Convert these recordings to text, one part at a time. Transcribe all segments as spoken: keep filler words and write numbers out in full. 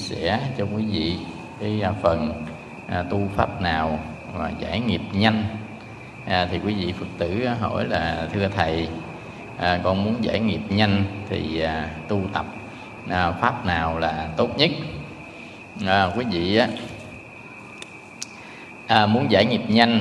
sẻ cho quý vị cái à, phần à, tu pháp nào mà giải nghiệp nhanh. À, thì quý vị Phật tử hỏi là thưa thầy, à, con muốn giải nghiệp nhanh thì à, tu tập à, pháp nào là tốt nhất? À, quý vị á, à, muốn giải nghiệp nhanh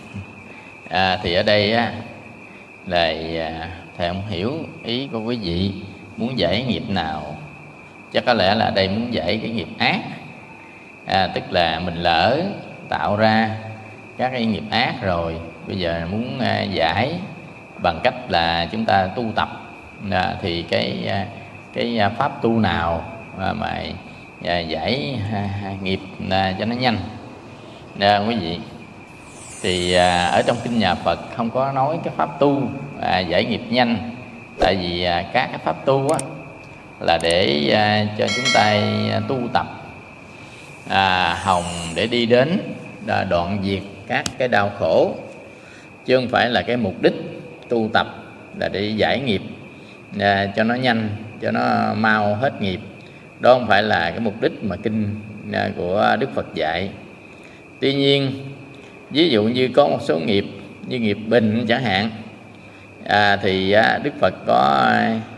à, thì ở đây á, là à, thầy không hiểu ý của quý vị muốn giải nghiệp nào. Chắc có lẽ là ở đây muốn giải cái nghiệp ác, à, tức là mình lỡ tạo ra các cái nghiệp ác rồi, bây giờ muốn à, giải bằng cách là chúng ta tu tập. À, thì cái à, cái pháp tu nào mà, mà à, giải à, nghiệp à, cho nó nhanh? À, quý vị, thì à, ở trong kinh nhà Phật không có nói cái pháp tu à, giải nghiệp nhanh. Tại vì à, các cái pháp tu á, là để à, cho chúng ta tu tập à, hồng để đi đến à, đoạn diệt các cái đau khổ, chứ không phải là cái mục đích tu tập là để giải nghiệp à, cho nó nhanh, cho nó mau hết nghiệp. Đó không phải là cái mục đích mà kinh à, của Đức Phật dạy. Tuy nhiên, ví dụ như có một số nghiệp như nghiệp bình chẳng hạn, à, thì à, Đức Phật có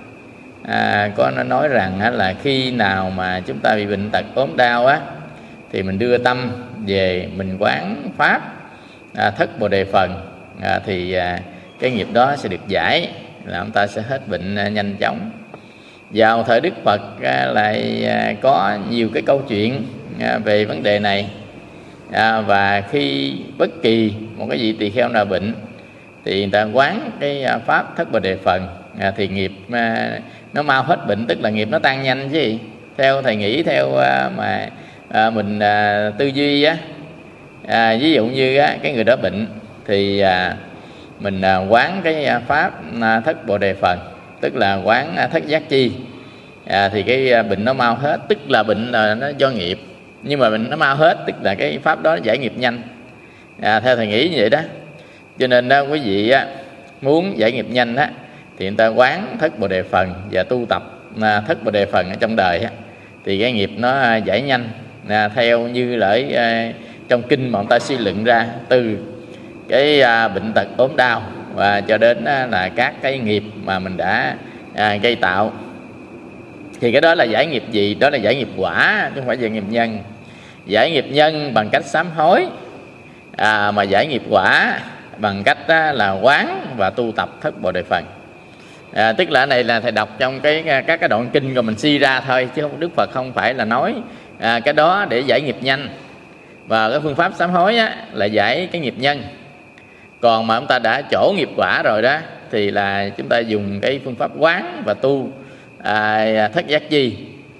à, có nó nói rằng á, là khi nào mà chúng ta bị bệnh tật ốm đau á, thì mình đưa tâm về mình quán pháp à, thất Bồ Đề Phần, à, thì à, cái nghiệp đó sẽ được giải, là chúng ta sẽ hết bệnh à, nhanh chóng. Vào thời Đức Phật à, lại à, có nhiều cái câu chuyện à, về vấn đề này. À, và khi bất kỳ một cái vị tỳ kheo nào bệnh thì người ta quán cái pháp thất Bồ Đề Phần, à, thì nghiệp à, nó mau hết bệnh, tức là nghiệp nó tan nhanh chứ. Theo thầy nghĩ, theo à, mà à, mình à, tư duy á, à, ví dụ như á, cái người đó bệnh thì à, mình à, quán cái pháp à, thất Bồ Đề Phần, tức là quán à, thất giác chi, à, thì cái à, bệnh nó mau hết. Tức là bệnh là nó do nghiệp, nhưng mà bệnh nó mau hết, tức là cái pháp đó giải nghiệp nhanh. À, theo thầy nghĩ như vậy đó. Cho nên đó, quý vị á, muốn giải nghiệp nhanh á, thì người ta quán thất Bồ Đề Phần và tu tập à, thất Bồ Đề Phần ở trong đời á, thì cái nghiệp nó à, giải nhanh, à, theo như lời à, trong kinh mà người ta suy luận ra, từ cái à, bệnh tật ốm đau và cho đến à, là các cái nghiệp mà mình đã à, gây tạo. Thì cái đó là giải nghiệp gì? Đó là giải nghiệp quả, chứ không phải giải nghiệp nhân. Giải nghiệp nhân bằng cách sám hối, à, mà giải nghiệp quả bằng cách á, là quán và tu tập thất Bồ Đề Phần. À, tức là này là thầy đọc trong cái các cái đoạn kinh rồi mình suy ra thôi, chứ không, Đức Phật không phải là nói à, cái đó để giải nghiệp nhanh. Và cái phương pháp sám hối á, là giải cái nghiệp nhân. Còn mà chúng ta đã trổ nghiệp quả rồi đó, thì là chúng ta dùng cái phương pháp quán và tu à, thất giác chi.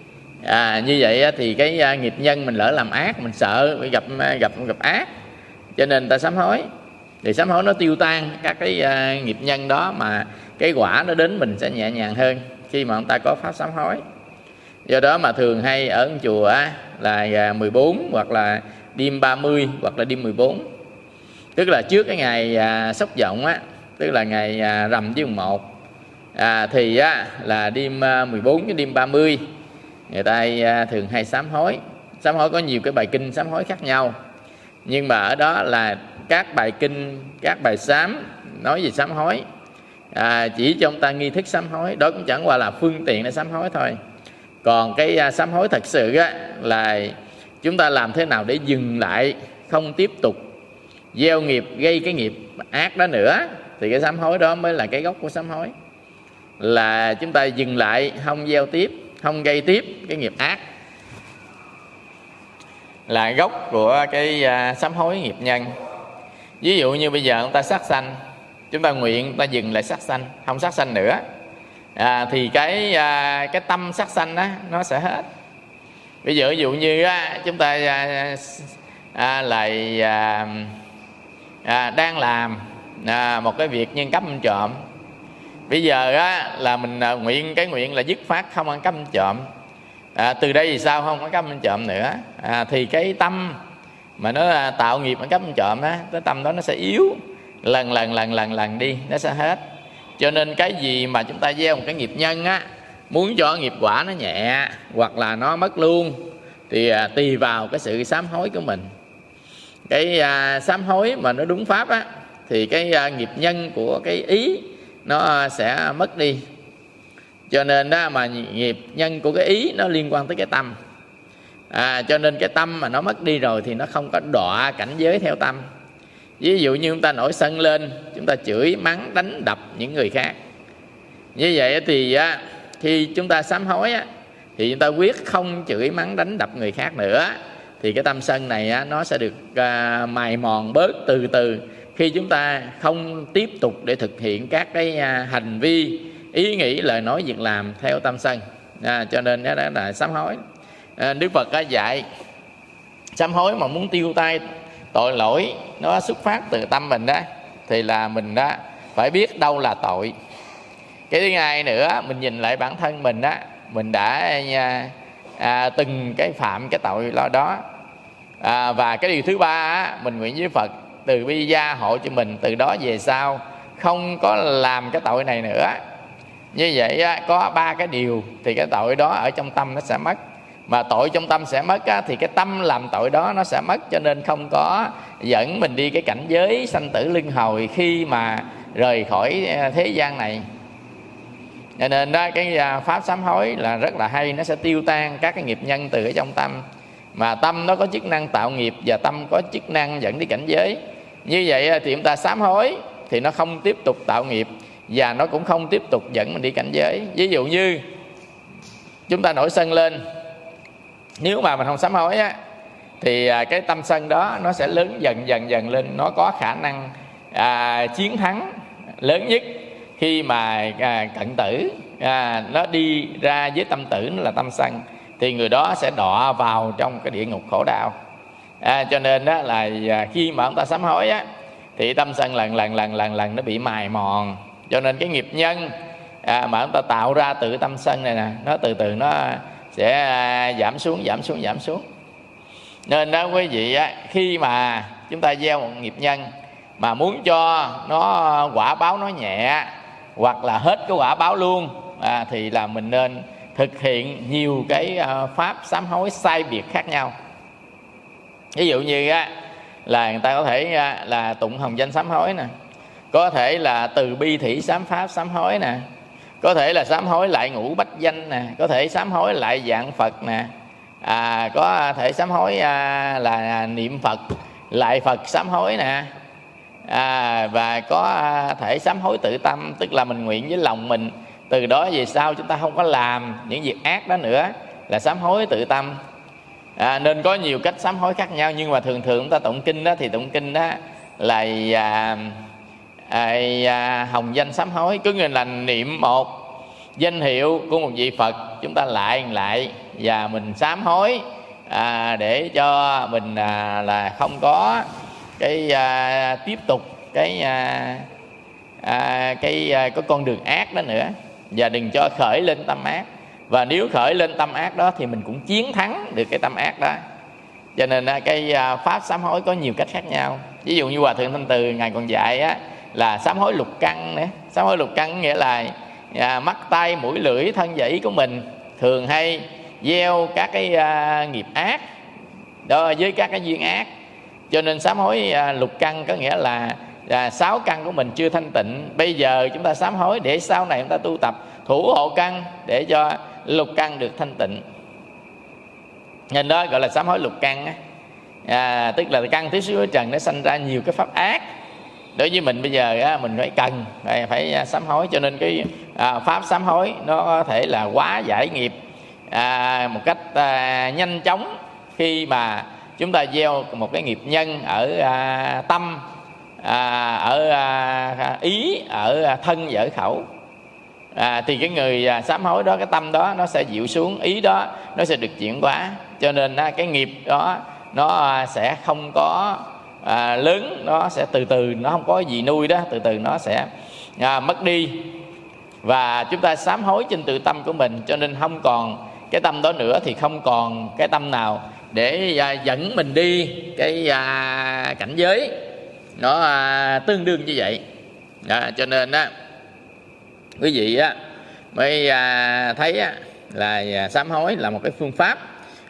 À, như vậy á, thì cái à, nghiệp nhân mình lỡ làm ác, mình sợ bị gặp gặp gặp ác, cho nên ta sám hối. Thì sám hối nó tiêu tan các cái à, nghiệp nhân đó, mà cái quả nó đến mình sẽ nhẹ nhàng hơn khi mà chúng ta có pháp sám hối. Do đó mà thường hay ở chùa á, là mười bốn hoặc là đêm ba mươi hoặc là đêm mười bốn, tức là trước cái ngày à, Sốc Vọng á, tức là ngày à, rằm với mùng một, à, thì á, là đêm à, mười bốn cái đêm ba mươi người ta à, thường hay sám hối. Sám hối có nhiều cái bài kinh sám hối khác nhau, nhưng mà ở đó là các bài kinh, các bài sám nói về sám hối, à, chỉ cho ông ta nghi thức sám hối, đó cũng chẳng qua là phương tiện để sám hối thôi. Còn cái à, sám hối thật sự á, là chúng ta làm thế nào để dừng lại, không tiếp tục gieo nghiệp, gây cái nghiệp ác đó nữa, thì cái sám hối đó mới là cái gốc của sám hối. Là chúng ta dừng lại, không gieo tiếp, không gây tiếp cái nghiệp ác, là gốc của cái uh, sám hối nghiệp nhân. Ví dụ như bây giờ chúng ta sát sanh, chúng ta nguyện chúng ta dừng lại sát sanh, không sát sanh nữa, à, thì cái uh, cái tâm sát sanh đó nó sẽ hết. Bây giờ ví dụ như uh, chúng ta uh, uh, lại uh, uh, đang làm uh, một cái việc nhân cấp ăn trộm. Bây giờ á, là mình uh, nguyện cái nguyện là dứt phát không ăn cắp ăn trộm. À, từ đây thì sao không có cắp ăn trộm nữa, à, thì cái tâm mà nó tạo nghiệp ăn cắp ăn trộm á, cái tâm đó nó sẽ yếu, lần lần lần lần lần đi, nó sẽ hết. Cho nên cái gì mà chúng ta gieo một cái nghiệp nhân á, muốn cho nghiệp quả nó nhẹ hoặc là nó mất luôn, thì à, tùy vào cái sự sám hối của mình. Cái à, sám hối mà nó đúng pháp á, thì cái à, nghiệp nhân của cái ý nó sẽ mất đi. Cho nên đó mà nghiệp nhân của cái ý nó liên quan tới cái tâm. à, Cho nên cái tâm mà nó mất đi rồi thì nó không có đọa cảnh giới theo tâm. Ví dụ như chúng ta nổi sân lên, chúng ta chửi mắng đánh đập những người khác. Như vậy thì á, khi chúng ta sám hối á, thì chúng ta quyết không chửi mắng đánh đập người khác nữa, thì cái tâm sân này á, nó sẽ được à, mài mòn bớt từ từ khi chúng ta không tiếp tục để thực hiện các cái à, hành vi, ý nghĩ, lời nói, việc làm theo tâm sân. à, Cho nên đó là sám hối. à, Đức Phật đã dạy sám hối mà muốn tiêu tay tội lỗi nó xuất phát từ tâm mình đó, thì là mình đó phải biết đâu là tội. Cái thứ hai nữa, mình nhìn lại bản thân mình đó, mình đã à, à, từng cái phạm cái tội đó. à, Và cái điều thứ ba á, mình nguyện với Phật từ bi gia hộ cho mình, từ đó về sau không có làm cái tội này nữa. Như vậy á, có ba cái điều thì cái tội đó ở trong tâm nó sẽ mất. Mà tội trong tâm sẽ mất á, thì cái tâm làm tội đó nó sẽ mất. Cho nên không có dẫn mình đi cái cảnh giới sanh tử luân hồi khi mà rời khỏi thế gian này. Cho nên đó, cái pháp sám hối là rất là hay. Nó sẽ tiêu tan các cái nghiệp nhân từ ở trong tâm. Mà tâm nó có chức năng tạo nghiệp, và tâm có chức năng dẫn đi cảnh giới. Như vậy thì chúng ta sám hối thì nó không tiếp tục tạo nghiệp, và nó cũng không tiếp tục dẫn mình đi cảnh giới. Ví dụ như chúng ta nổi sân lên, nếu mà mình không sám hối á, thì cái tâm sân đó nó sẽ lớn dần dần dần lên. Nó có khả năng à, chiến thắng lớn nhất khi mà à, cận tử, à, nó đi ra với tâm tử, nó là tâm sân, thì người đó sẽ đọa vào trong cái địa ngục khổ đau. à, Cho nên đó là khi mà chúng ta sám hối á, thì tâm sân lần lần lần lần lần nó bị mài mòn. Cho nên cái nghiệp nhân à, mà chúng ta tạo ra từ tâm sân này nè, nó từ từ nó sẽ à, giảm xuống giảm xuống giảm xuống. Nên đó quý vị á, khi mà chúng ta gieo một nghiệp nhân mà muốn cho nó quả báo nó nhẹ, hoặc là hết cái quả báo luôn, à, thì là mình nên thực hiện nhiều cái à, pháp sám hối sai biệt khác nhau. Ví dụ như á, là người ta có thể à, là tụng hồng danh sám hối nè, có thể là từ bi thủy sám pháp sám hối nè, có thể là sám hối lại ngũ bách danh nè, có thể sám hối lại dạng Phật nè, à, có thể sám hối à, là niệm Phật lại Phật sám hối nè, à, và có thể sám hối tự tâm, tức là mình nguyện với lòng mình từ đó về sau chúng ta không có làm những việc ác đó nữa, là sám hối tự tâm. à, Nên có nhiều cách sám hối khác nhau. Nhưng mà thường thường chúng ta tụng kinh đó, thì tụng kinh đó là à, à, à, hồng danh sám hối, cứ nghĩa là niệm một danh hiệu của một vị Phật, chúng ta lại lại và mình sám hối à, để cho mình à, là không có cái à, tiếp tục cái à, à, cái à, có con đường ác đó nữa, và đừng cho khởi lên tâm ác. Và nếu khởi lên tâm ác đó thì mình cũng chiến thắng được cái tâm ác đó. Cho nên à, cái à, pháp sám hối có nhiều cách khác nhau. Ví dụ như Hòa Thượng Thanh Từ ngài còn dạy á, là sám hối lục căn nữa. Sám hối lục căn nghĩa là à, mắt tay mũi lưỡi thân dẫy của mình thường hay gieo các cái à, nghiệp ác đó với các cái duyên ác. Cho nên sám hối à, lục căn có nghĩa là à, sáu căn của mình chưa thanh tịnh. Bây giờ chúng ta sám hối để sau này chúng ta tu tập thủ hộ căn để cho lục căn được thanh tịnh. Nên đó gọi là sám hối lục căn á. À, tức là căn tiếp xúc với trần nó sanh ra nhiều cái pháp ác. Đối với mình bây giờ á, mình phải cần phải, phải sám hối. Cho nên cái à, pháp sám hối nó có thể là hóa giải nghiệp à, một cách à, nhanh chóng khi mà chúng ta gieo một cái nghiệp nhân ở à, tâm, à, ở à, ý, ở thân và ở khẩu. À, thì cái người à, sám hối đó, cái tâm đó nó sẽ dịu xuống, ý đó nó sẽ được chuyển hóa. Cho nên à, cái nghiệp đó nó à, sẽ không có à, lớn, nó sẽ từ từ, nó không có gì nuôi đó, từ từ nó sẽ à, mất đi. Và chúng ta sám hối trên tự tâm của mình, cho nên không còn cái tâm đó nữa, thì không còn cái tâm nào để à, dẫn mình đi cái à, cảnh giới nó à, tương đương như vậy. À, cho nên á, quý vị á mới à, thấy á, là sám hối là một cái phương pháp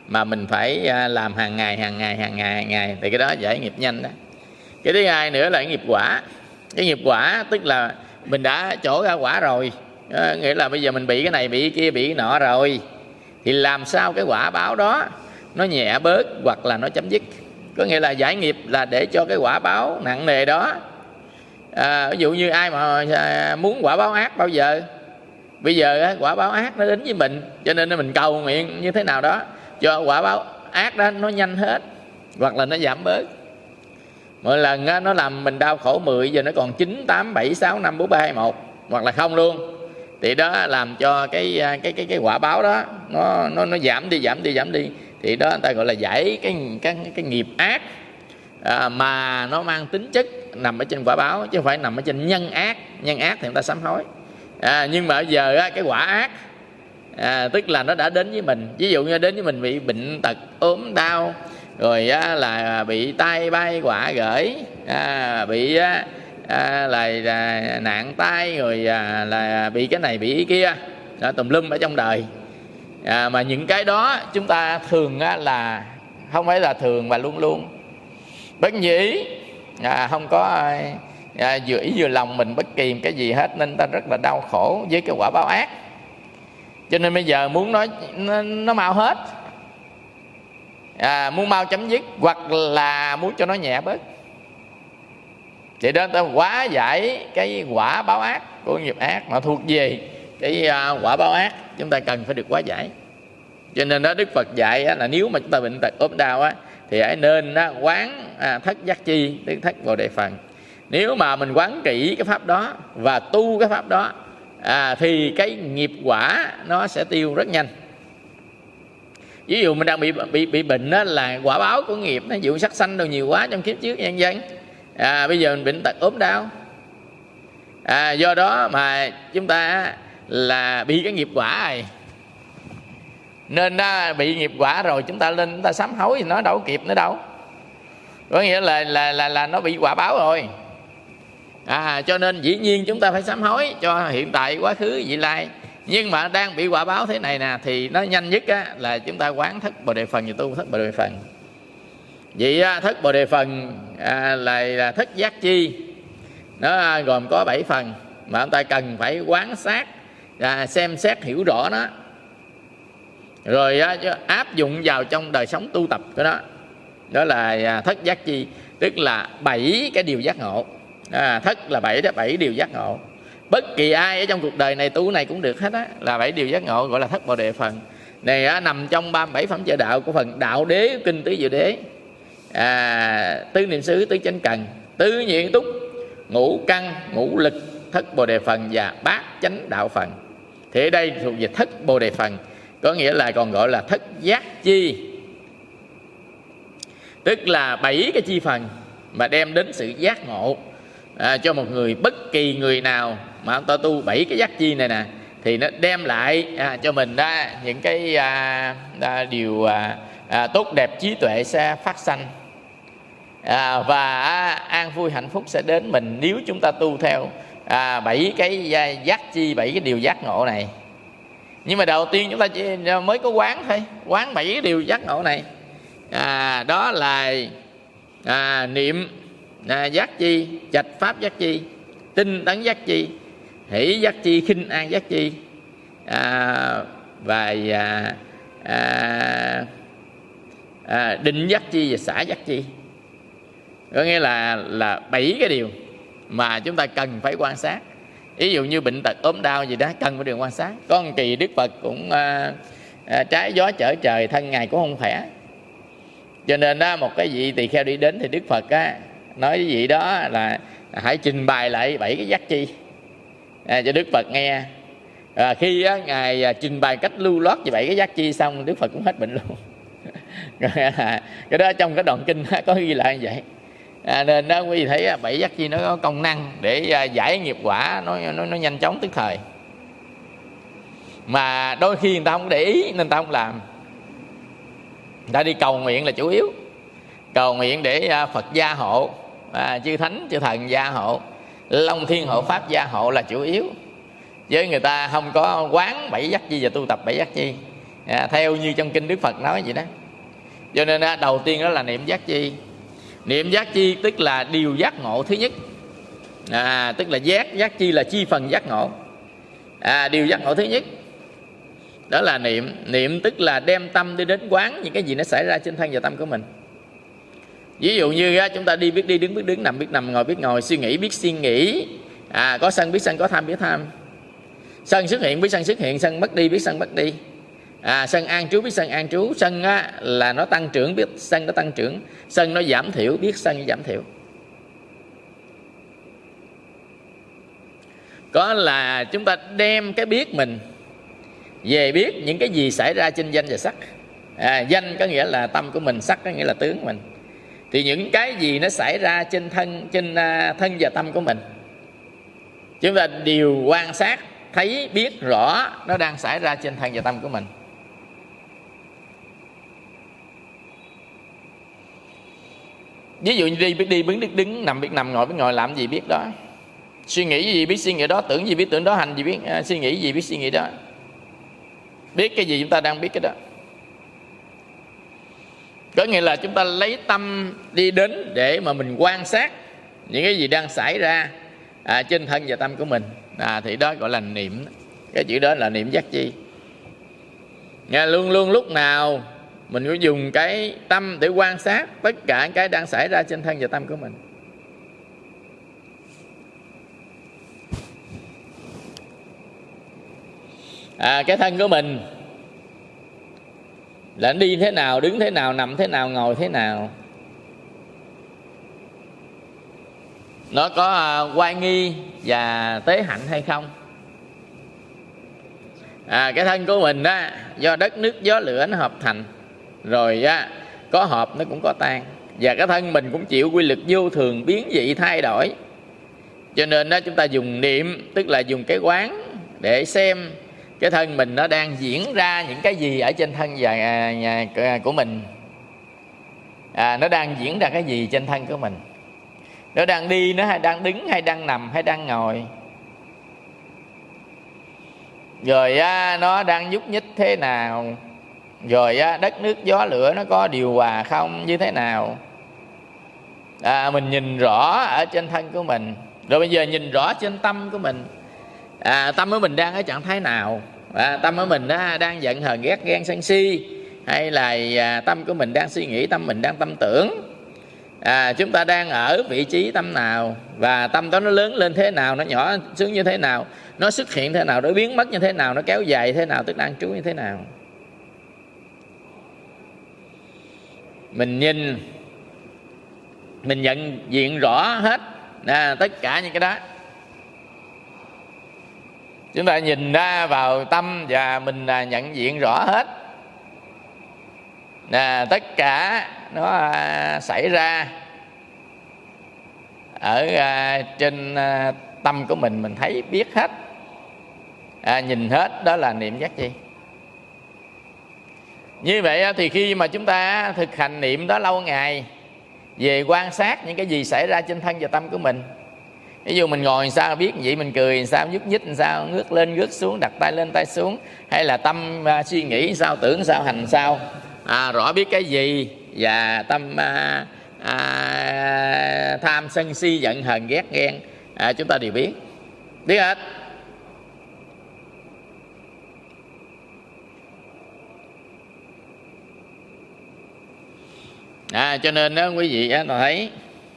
mà mình phải làm hàng ngày hàng ngày hàng ngày hàng ngày thì cái đó giải nghiệp nhanh đó. Cái thứ hai nữa là cái nghiệp quả. Cái nghiệp quả tức là mình đã trổ ra quả rồi, à, nghĩa là bây giờ mình bị cái này bị cái kia bị cái nọ rồi, thì làm sao cái quả báo đó nó nhẹ bớt hoặc là nó chấm dứt. Có nghĩa là giải nghiệp là để cho cái quả báo nặng nề đó, à, ví dụ như ai mà muốn quả báo ác bao giờ, bây giờ quả báo ác nó đến với mình, cho nên mình cầu nguyện như thế nào đó cho quả báo ác đó nó nhanh hết hoặc là nó giảm bớt. Mỗi lần nó làm mình đau khổ mười, giờ nó còn chín, tám, bảy, sáu, năm, bốn, ba, hai, một hoặc là không luôn, thì đó làm cho cái cái cái cái quả báo đó nó nó nó giảm đi giảm đi giảm đi, thì đó người ta gọi là giải cái cái cái nghiệp ác, à, mà nó mang tính chất nằm ở trên quả báo chứ không phải nằm ở trên nhân ác. Nhân ác thì người ta sám hối, à, nhưng mà bây giờ á, cái quả ác, à, tức là nó đã đến với mình. Ví dụ như đến với mình bị bệnh tật ốm đau, rồi á, là bị tai bay quả gởi, à, bị á, à, là, là nạn tai, rồi à, là bị cái này bị cái kia đó, tùm lum ở trong đời, à, mà những cái đó chúng ta thường á, là không phải là thường mà luôn luôn bất nhĩ, à, không có à, vừa ý vừa lòng mình bất kỳ cái gì hết, nên ta rất là đau khổ với cái quả báo ác. Cho nên bây giờ muốn nói nó, nó mau hết, à, muốn mau chấm dứt hoặc là muốn cho nó nhẹ bớt, thì đó ta hóa giải cái quả báo ác của nghiệp ác mà thuộc về cái uh, quả báo ác chúng ta cần phải được hóa giải. Cho nên đó Đức Phật dạy á, là nếu mà chúng ta bệnh tật ốm đau á, thì hãy nên á, quán à, thất giác chi, tức thất Bồ Đề Phần. Nếu mà mình quán kỹ cái pháp đó và tu cái pháp đó, à, thì cái nghiệp quả nó sẽ tiêu rất nhanh. Ví dụ mình đang bị bị bị bệnh đó, là quả báo của nghiệp, ví dụ sát sanh đồ nhiều quá trong kiếp trước nhân dân, à, bây giờ mình bệnh tật ốm đau, à, do đó mà chúng ta là bị cái nghiệp quả rồi, nên đó, bị nghiệp quả rồi chúng ta lên chúng ta sám hối thì nó đâu kịp nữa đâu, có nghĩa là là là là nó bị quả báo rồi, à, cho nên dĩ nhiên chúng ta phải sám hối cho hiện tại, quá khứ, vị lai. Nhưng mà đang bị quả báo thế này nè, thì nó nhanh nhất á, là chúng ta quán thất Bồ Đề Phần và tu thất Bồ Đề Phần. Vậy á, thất Bồ Đề Phần à, là, là thất giác chi, nó gồm có bảy phần mà chúng ta cần phải quán sát, à, xem xét hiểu rõ nó, rồi á, áp dụng vào trong đời sống tu tập của nó. Đó là thất giác chi, tức là bảy cái điều giác ngộ, à, thất là bảy đó, bảy điều giác ngộ. Bất kỳ ai ở trong cuộc đời này tu này cũng được hết á, là bảy điều giác ngộ gọi là thất Bồ Đề Phần. Này á, nằm trong ba mươi bảy phẩm trợ đạo của phần Đạo Đế Kinh Tứ Diệu Đế, à, tứ niệm xứ, tứ chánh cần, tứ nhuyễn túc, ngũ căn, ngũ lực, thất Bồ Đề Phần và bát chánh đạo phần. Thì ở đây thuộc về thất Bồ Đề Phần, có nghĩa là còn gọi là thất giác chi, tức là bảy cái chi phần mà đem đến sự giác ngộ, à, cho một người. Bất kỳ người nào mà ông ta tu bảy cái giác chi này nè, thì nó đem lại à, cho mình đó những cái à, à, điều à, à, tốt đẹp, trí tuệ sẽ phát sanh, à, và à, an vui hạnh phúc sẽ đến mình nếu chúng ta tu theo à, bảy cái à, giác chi, bảy cái điều giác ngộ này. Nhưng mà đầu tiên chúng ta chỉ mới có quán thôi, quán bảy cái điều giác ngộ này, à, đó là à, niệm à, giác chi, trạch pháp giác chi, tinh tấn giác chi, hỷ giác chi, khinh an giác chi, à, và à, à, à, định giác chi và xả giác chi. Có nghĩa là là bảy cái điều mà chúng ta cần phải quan sát. Ví dụ như bệnh tật ốm đau gì đó cần phải được quan sát. Có một kỳ Đức Phật cũng à, à, trái gió trở trời, thân Ngài cũng không khỏe, cho nên đó, một cái vị tỳ kheo đi đến thì Đức Phật á, nói với vị đó là hãy trình bày lại bảy cái giác chi à, cho Đức Phật nghe. À, khi á, Ngài à, trình bày cách lưu loát về bảy cái giác chi xong, Đức Phật cũng hết bệnh luôn. Cái đó trong cái đoạn kinh có ghi lại như vậy. À, nên đó quý vị thấy bảy giác chi nó có công năng để à, giải nghiệp quả nó, nó, nó nhanh chóng tức thời. Mà đôi khi người ta không để ý nên người ta không làm. Người ta đi cầu nguyện là chủ yếu, cầu nguyện để à, Phật gia hộ, à, chư thánh chư thần gia hộ, Long Thiên hộ pháp gia hộ là chủ yếu, với người ta không có quán bảy giác chi và tu tập bảy giác chi. à, theo như trong kinh Đức Phật nói vậy đó. Cho nên à, đầu tiên đó là niệm giác chi. Niệm giác chi tức là điều giác ngộ thứ nhất, à, tức là giác, giác chi là chi phần giác ngộ, à, điều giác ngộ thứ nhất đó là niệm. Niệm tức là đem tâm đi đến quán những cái gì nó xảy ra trên thân và tâm của mình. Ví dụ như á, chúng ta đi biết đi, đứng biết đứng, nằm biết nằm, ngồi biết ngồi, suy nghĩ biết suy nghĩ, à, có sân biết sân, có tham biết tham. Sân xuất hiện biết sân xuất hiện, sân mất đi biết sân mất đi, à, sân an trú biết sân an trú. Sân á, là nó tăng trưởng biết sân nó tăng trưởng, sân nó giảm thiểu biết sân giảm thiểu. Có là chúng ta đem cái biết mình về biết những cái gì xảy ra trên danh và sắc, à, danh có nghĩa là tâm của mình, sắc có nghĩa là tướng của mình. Thì những cái gì nó xảy ra trên thân, trên thân và tâm của mình, chúng ta đều quan sát, thấy biết rõ nó đang xảy ra trên thân và tâm của mình. Ví dụ như đi biết đi, đứng biết đứng, nằm biết nằm, ngồi biết ngồi, làm gì biết đó, suy nghĩ gì biết suy nghĩ đó, tưởng gì biết tưởng đó, hành gì biết uh, suy nghĩ gì biết suy nghĩ đó. Biết cái gì chúng ta đang biết cái đó. Có nghĩa là chúng ta lấy tâm đi đến để mà mình quan sát những cái gì đang xảy ra à, trên thân và tâm của mình, à, thì đó gọi là niệm. Cái chữ đó là niệm giác chi. Nghe, luôn luôn lúc nào mình phải dùng cái tâm để quan sát tất cả cái đang xảy ra trên thân và tâm của mình. À, cái thân của mình là đi thế nào, đứng thế nào, nằm thế nào, ngồi thế nào, nó có uh, oai nghi và tế hạnh hay không. À, cái thân của mình đó, do đất nước gió lửa nó hợp thành, rồi á, có hợp nó cũng có tan. Và cái thân mình cũng chịu quy luật vô thường, biến dị thay đổi. Cho nên đó chúng ta dùng niệm, tức là dùng cái quán để xem cái thân mình nó đang diễn ra những cái gì ở trên thân và à, của mình, à, nó đang diễn ra cái gì trên thân của mình. Nó đang đi, nó hay đang đứng, hay đang nằm, hay đang ngồi. Rồi á, nó đang nhúc nhích thế nào. Rồi á, đất nước gió lửa nó có điều hòa không, như thế nào. À, mình nhìn rõ ở trên thân của mình. Rồi bây giờ nhìn rõ trên tâm của mình, à, tâm của mình đang ở trạng thái nào. À, tâm của mình đó, đang giận hờn ghét ghen sân si, hay là à, tâm của mình đang suy nghĩ, tâm mình đang tâm tưởng. À, chúng ta đang ở vị trí tâm nào, và tâm đó nó lớn lên thế nào, nó nhỏ xuống như thế nào, nó xuất hiện thế nào, nó biến mất như thế nào, nó kéo dài thế nào, tức là an trú như thế nào. Mình nhìn, mình nhận diện rõ hết à, tất cả những cái đó. Chúng ta nhìn ra vào tâm và mình à, nhận diện rõ hết à, tất cả nó à, xảy ra ở à, trên à, tâm của mình, mình thấy biết hết, à, nhìn hết. Đó là niệm giác chi. Như vậy thì khi mà chúng ta thực hành niệm đó lâu ngày, về quan sát những cái gì xảy ra trên thân và tâm của mình. Ví dụ mình ngồi làm sao biết vậy, mình cười làm sao, nhúc nhích làm sao, ngước lên ngước xuống, đặt tay lên tay xuống, hay là tâm uh, suy nghĩ làm sao, tưởng sao, hành sao, à, rõ biết cái gì. Và tâm uh, uh, tham sân si giận hờn ghét ghen, à, chúng ta đều biết, biết hết. À, cho nên đó quý vị á, thấy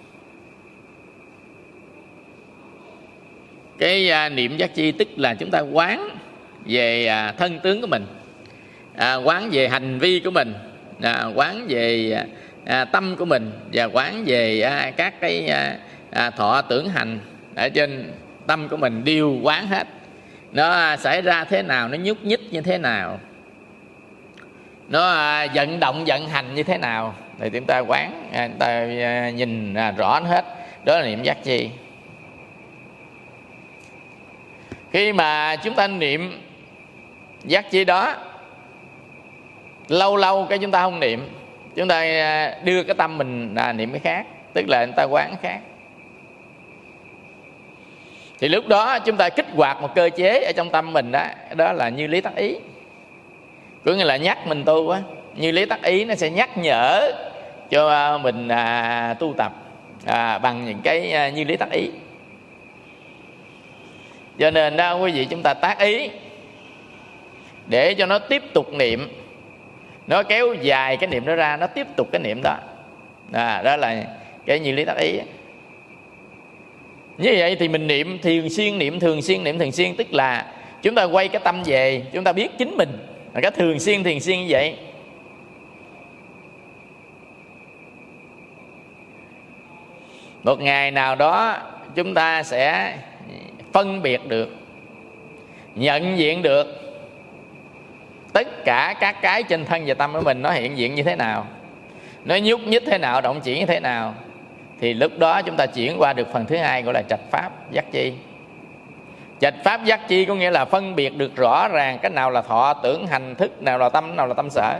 cái à, niệm giác chi tức là chúng ta quán về à, thân tướng của mình, à, quán về hành vi của mình, à, quán về à, tâm của mình, và quán về à, các cái à, à, thọ tưởng hành ở trên tâm của mình đều quán hết. Nó à, xảy ra thế nào, nó nhúc nhích như thế nào, nó à, vận động vận hành như thế nào, thì chúng ta quán, à, chúng ta à, nhìn à, rõ hết. Đó là niệm giác chi. Khi mà chúng ta niệm giác chi đó, lâu lâu cái chúng ta không niệm, chúng ta đưa cái tâm mình à, niệm cái khác, tức là chúng ta quán khác, thì lúc đó chúng ta kích hoạt một cơ chế ở trong tâm mình đó, đó là như lý tác ý. có nghĩa là nhắc mình tu á. Như lý tác ý nó sẽ nhắc nhở cho mình à, tu tập à, bằng những cái à, như lý tác ý. Cho nên đó quý vị, chúng ta tác ý để cho nó tiếp tục niệm, nó kéo dài cái niệm đó ra, nó tiếp tục cái niệm đó. À, đó là cái như lý tác ý. Như vậy thì mình niệm thường xuyên, niệm thường xuyên, niệm thường xuyên, tức là chúng ta quay cái tâm về, chúng ta biết chính mình là cái thường xuyên, thường xuyên như vậy. Một ngày nào đó chúng ta sẽ phân biệt được, nhận diện được tất cả các cái trên thân và tâm của mình nó hiện diện như thế nào, nó nhúc nhích thế nào, động chuyển như thế nào. Thì lúc đó chúng ta chuyển qua được phần thứ hai, gọi là trạch pháp giác chi. Trạch pháp giác chi có nghĩa là phân biệt được rõ ràng cái nào là thọ tưởng hành thức, nào là tâm, nào là tâm sở.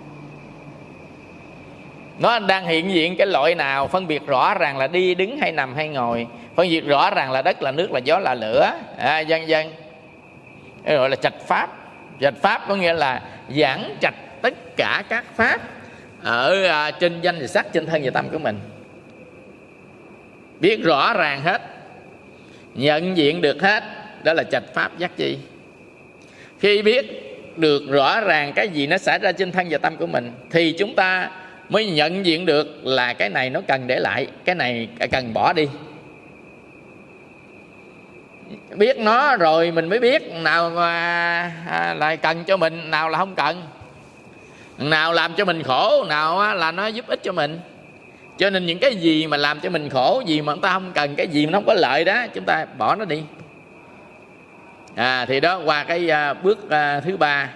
Nó đang hiện diện cái loại nào, phân biệt rõ ràng là đi, đứng hay nằm hay ngồi, phân biệt rõ ràng là đất là nước, là gió là lửa, à, vân vân. Cái gọi là trạch pháp. Trạch pháp có nghĩa là giảng trạch tất cả các pháp ở à, trên danh và sắc, trên thân và tâm của mình, biết rõ ràng hết, nhận diện được hết. Đó là trạch pháp giác chi. Khi biết được rõ ràng cái gì nó xảy ra trên thân và tâm của mình thì chúng ta mới nhận diện được là cái này nó cần để lại, cái này cần bỏ đi. Biết nó rồi mình mới biết nào mà là cần cho mình, nào là không cần, nào làm cho mình khổ, nào là nó giúp ích cho mình. Cho nên những cái gì mà làm cho mình khổ, gì mà chúng ta không cần, cái gì mà nó không có lợi đó, chúng ta bỏ nó đi. À, thì đó, qua cái uh, bước uh, thứ ba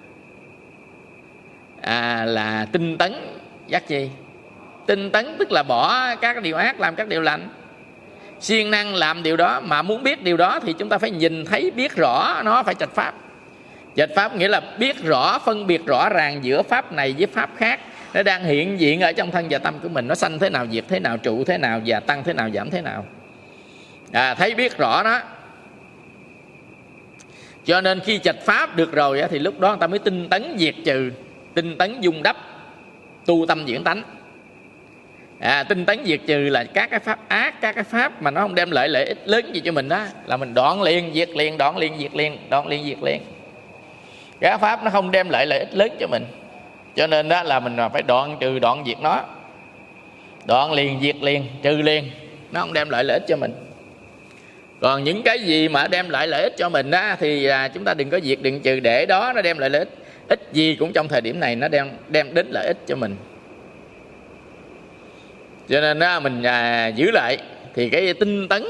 à, là tinh tấn giác chi. Tinh tấn tức là bỏ các điều ác, làm các điều lành, siêng năng làm điều đó. Mà muốn biết điều đó thì chúng ta phải nhìn thấy, biết rõ nó, phải trạch pháp. Trạch pháp nghĩa là biết rõ, phân biệt rõ ràng giữa pháp này với pháp khác, nó đang hiện diện ở trong thân và tâm của mình, nó sanh thế nào, diệt thế nào, trụ thế nào, và tăng thế nào, giảm thế nào. À, thấy biết rõ đó. Cho nên khi trạch pháp được rồi thì lúc đó người ta mới tinh tấn diệt trừ, tinh tấn dung đắp, tu tâm diễn tánh. À, tinh tấn diệt trừ là các cái pháp ác, các cái pháp mà nó không đem lại lợi ích lớn gì cho mình đó, là mình đoạn liền, diệt liền, đoạn liền, diệt liền, đoạn liền, diệt liền. Các pháp nó không đem lại lợi ích lớn cho mình, cho nên đó là mình phải đoạn trừ, đoạn diệt nó. Đoạn liền, diệt liền, trừ liền, nó không đem lại lợi ích cho mình. Còn những cái gì mà đem lại lợi ích cho mình đó thì à, chúng ta đừng có diệt, đừng trừ, để đó nó đem lại lợi ích. Ít gì cũng trong thời điểm này nó đem, đem đến lợi ích cho mình. Cho nên đó, mình à, giữ lại. Thì cái tinh tấn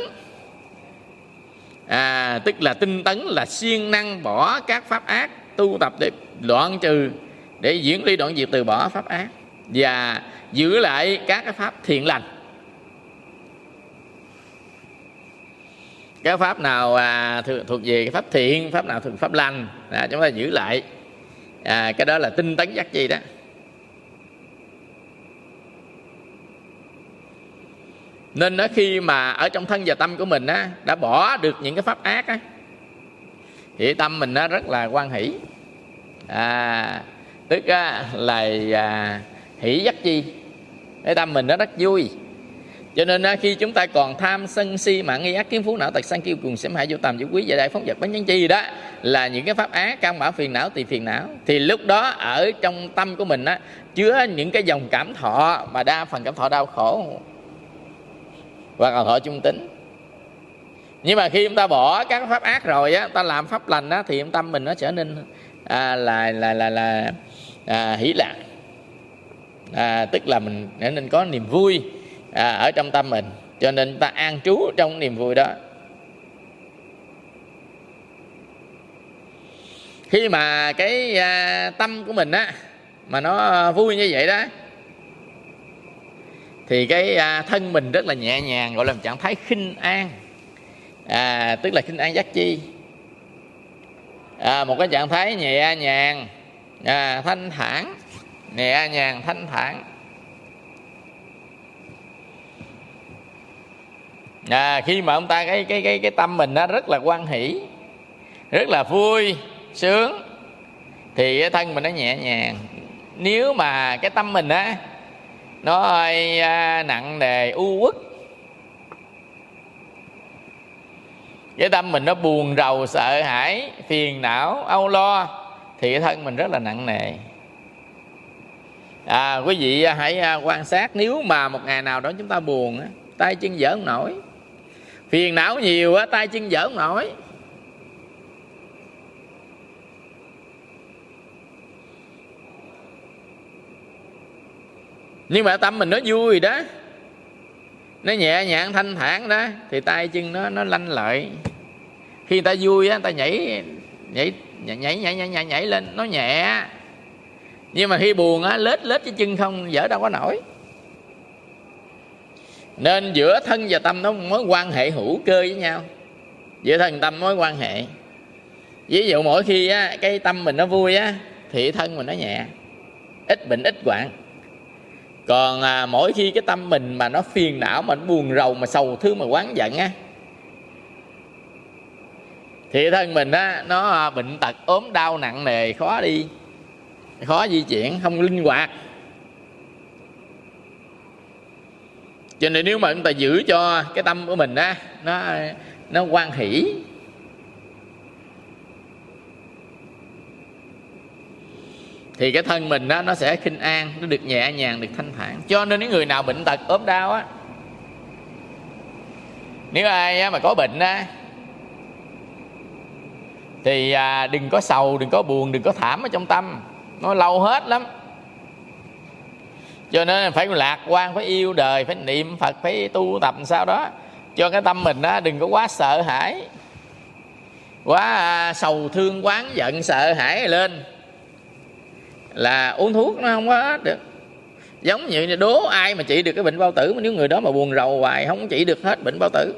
à, tức là tinh tấn là siêng năng bỏ các pháp ác, tu tập để đoạn trừ, để diễn ly đoạn diệt, từ bỏ pháp ác, và giữ lại các cái pháp thiện lành. Cái pháp nào à, thuộc về cái pháp thiện, pháp nào thuộc pháp lành, à, chúng ta giữ lại. À, cái đó là tinh tấn giác chi đó. Nên đó, khi mà ở trong thân và tâm của mình á, đã bỏ được những cái pháp ác á, thì tâm mình nó rất là hoan hỷ. À, tức á, là à, hỷ giác chi, cái tâm mình nó rất vui. Cho nên á, khi chúng ta còn tham sân si mạng nghi ác kiến phú não tật sân kiêu cùng xém hại vô tàm vũ quý và đại phóng vật bánh nhánh chi đó, là những cái pháp ác, căn bản phiền não, tỳ phiền não. Thì lúc đó ở trong tâm của mình á, chứa những cái dòng cảm thọ, mà đa phần cảm thọ đau khổ và cảm thọ trung tính. Nhưng mà khi chúng ta bỏ các pháp ác rồi á, ta làm pháp lành á, thì tâm mình nó trở nên à, là là là là à, hỷ lạc. À, tức là mình trở nên có niềm vui à, ở trong tâm mình. Cho nên ta an trú trong niềm vui đó. Khi mà cái à, tâm của mình á mà nó vui như vậy đó, thì cái à, thân mình rất là nhẹ nhàng, gọi là một trạng thái khinh an. À, tức là khinh an giác chi. À, một cái trạng thái nhẹ nhàng, à, thanh thản, nhẹ nhàng thanh thản. À, khi mà ông ta cái cái cái cái tâm mình nó rất là hoan hỷ, rất là vui sướng, thì cái thân mình nó nhẹ nhàng. Nếu mà cái tâm mình á nó hơi nặng nề u uất, cái tâm mình nó buồn rầu sợ hãi phiền não âu lo, thì cái thân mình rất là nặng nề. À, quý vị hãy quan sát, nếu mà một ngày nào đó chúng ta buồn á, tay chân dở không nổi, phiền não nhiều á, tay chân dở không nổi. Nhưng mà tâm mình nó vui đó, nó nhẹ nhàng thanh thản đó, thì tay chân nó nó lanh lợi. Khi người ta vui á, người ta nhảy nhảy nhảy nhảy nhảy nhảy, nhảy lên nó nhẹ. Nhưng mà khi buồn á, lết lết cái chân không dở đâu có nổi. Nên giữa thân và tâm nó mối quan hệ hữu cơ với nhau. Giữa thân tâm mối quan hệ. Ví dụ mỗi khi á, cái tâm mình nó vui á, thì thân mình nó nhẹ, ít bệnh ít hoạn. Còn à, mỗi khi cái tâm mình mà nó phiền não, mà nó buồn rầu, mà sầu thương, mà oán giận á, thì thân mình á, nó bệnh tật ốm đau nặng nề, khó đi, khó di chuyển, không linh hoạt. Cho nên nếu mà chúng ta giữ cho cái tâm của mình á, nó nó hoan hỷ, thì cái thân mình đó, nó sẽ khinh an, nó được nhẹ nhàng, được thanh thản. Cho nên những người nào bệnh tật ốm đau á, nếu ai á, mà có bệnh á, thì à, đừng có sầu, đừng có buồn, đừng có thảm ở trong tâm, nó lâu hết lắm. Cho nên phải lạc quan, phải yêu đời, phải niệm Phật, phải tu tập sao đó cho cái tâm mình á, đừng có quá sợ hãi, quá à, sầu thương, quán giận, sợ hãi lên là uống thuốc nó không có hết được. Giống như đố ai mà trị được cái bệnh bao tử, mà nếu người đó mà buồn rầu hoài không trị được hết bệnh bao tử.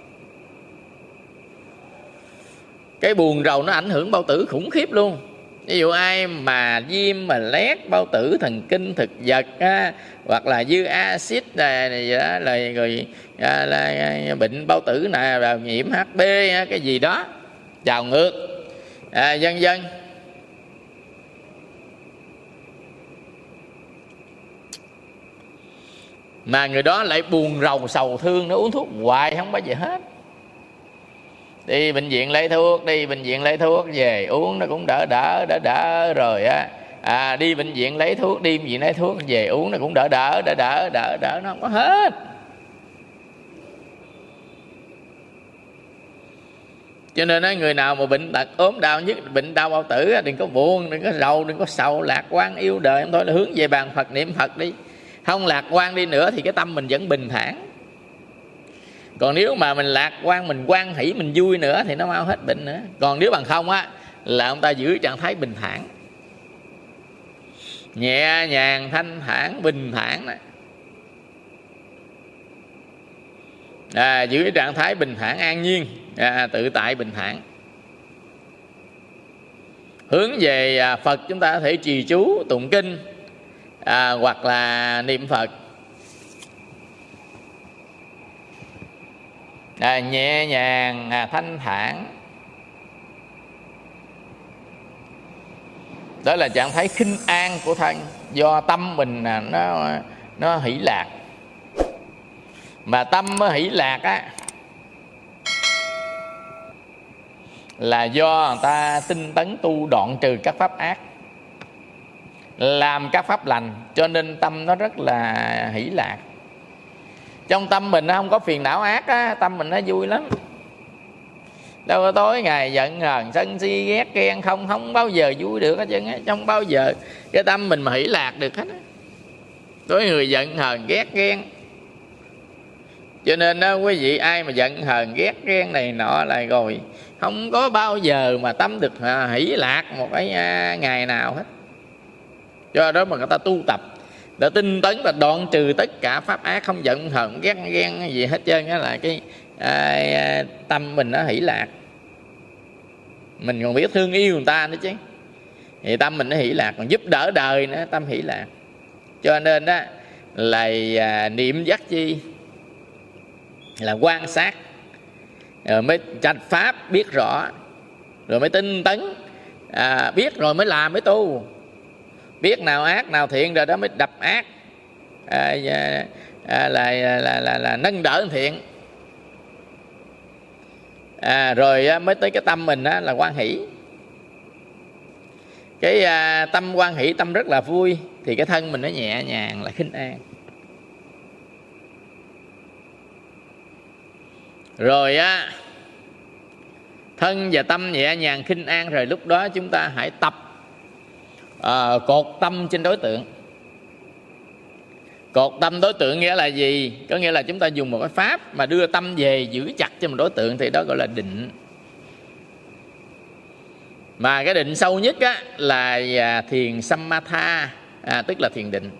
Cái buồn rầu nó ảnh hưởng bao tử khủng khiếp luôn. Ví dụ ai mà viêm mà lét bao tử, thần kinh thực vật á, hoặc là dư axit này, này đó, là rồi à, là bệnh bao tử này, là nhiễm hát bê cái gì đó trào ngược à, vân vân. Mà người đó lại buồn rầu sầu thương, nó uống thuốc hoài không bao giờ hết. Đi bệnh viện lấy thuốc, đi bệnh viện lấy thuốc về uống nó cũng đỡ đỡ đỡ đỡ rồi á. À, đi bệnh viện lấy thuốc, đi bệnh viện lấy thuốc về uống nó cũng đỡ đỡ đỡ đỡ đỡ đỡ, nó không có hết. Cho nên á, người nào mà bệnh tật ốm đau, nhất bệnh đau bao tử, đừng có buồn, đừng có rầu, đừng có sầu, lạc quan yêu đời em thôi, là hướng về bàn Phật niệm Phật đi. Không lạc quan đi nữa thì cái tâm mình vẫn bình thản. Còn nếu mà mình lạc quan, mình hoan hỷ, mình vui nữa thì nó mau hết bệnh nữa. Còn nếu bằng không á, là ông ta giữ trạng thái bình thản, nhẹ nhàng, thanh thản, bình thản đó. À, giữ trạng thái bình thản an nhiên, à, tự tại bình thản. Hướng về à, Phật, chúng ta có thể trì chú, tụng kinh, à, hoặc là niệm Phật. À, nhẹ nhàng, à, thanh thản. Đó là trạng thái khinh an của thân. Do tâm mình à, nó nó hỷ lạc. Mà tâm mới hỷ lạc á, là do người ta tinh tấn tu đoạn trừ các pháp ác, làm các pháp lành, cho nên tâm nó rất là hỷ lạc. Trong tâm mình nó không có phiền não ác á, tâm mình nó vui lắm. Đâu có tối ngày giận hờn sân si ghét ghen, không không bao giờ vui được hết trơn á. Không bao giờ cái tâm mình mà hỷ lạc được hết á. Tối người giận hờn ghét ghen. Cho nên đó, quý vị ai mà giận hờn ghét ghen này nọ là rồi không có bao giờ mà tâm được hỷ lạc một cái ngày nào hết. Do đó mà người ta tu tập, đã tinh tấn và đoạn trừ tất cả pháp ác, không giận hờn ghét ghen gì hết trơn á, là cái à, tâm mình nó hỷ lạc. Mình còn biết thương yêu người ta nữa chứ, thì tâm mình nó hỷ lạc. Còn giúp đỡ đời nữa, tâm hỷ lạc. Cho nên đó là à, niệm giác chi là quan sát, rồi mới trạch pháp biết rõ, rồi mới tinh tấn à, biết rồi mới làm, mới tu. Biết nào ác nào thiện rồi đó mới đập ác, à, à, là, là, là, là, là nâng đỡ thiện. À, rồi á, mới tới cái tâm mình á, là hoan hỷ. Cái à, tâm hoan hỷ, tâm rất là vui, thì cái thân mình nó nhẹ nhàng, là khinh an. Rồi á, thân và tâm nhẹ nhàng khinh an, rồi lúc đó chúng ta hãy tập à, cột tâm trên đối tượng. Cột tâm đối tượng nghĩa là gì? Có nghĩa là chúng ta dùng một cái pháp mà đưa tâm về giữ chặt cho một đối tượng, thì đó gọi là định. Mà cái định sâu nhất á, là thiền samatha, à, tức là thiền định.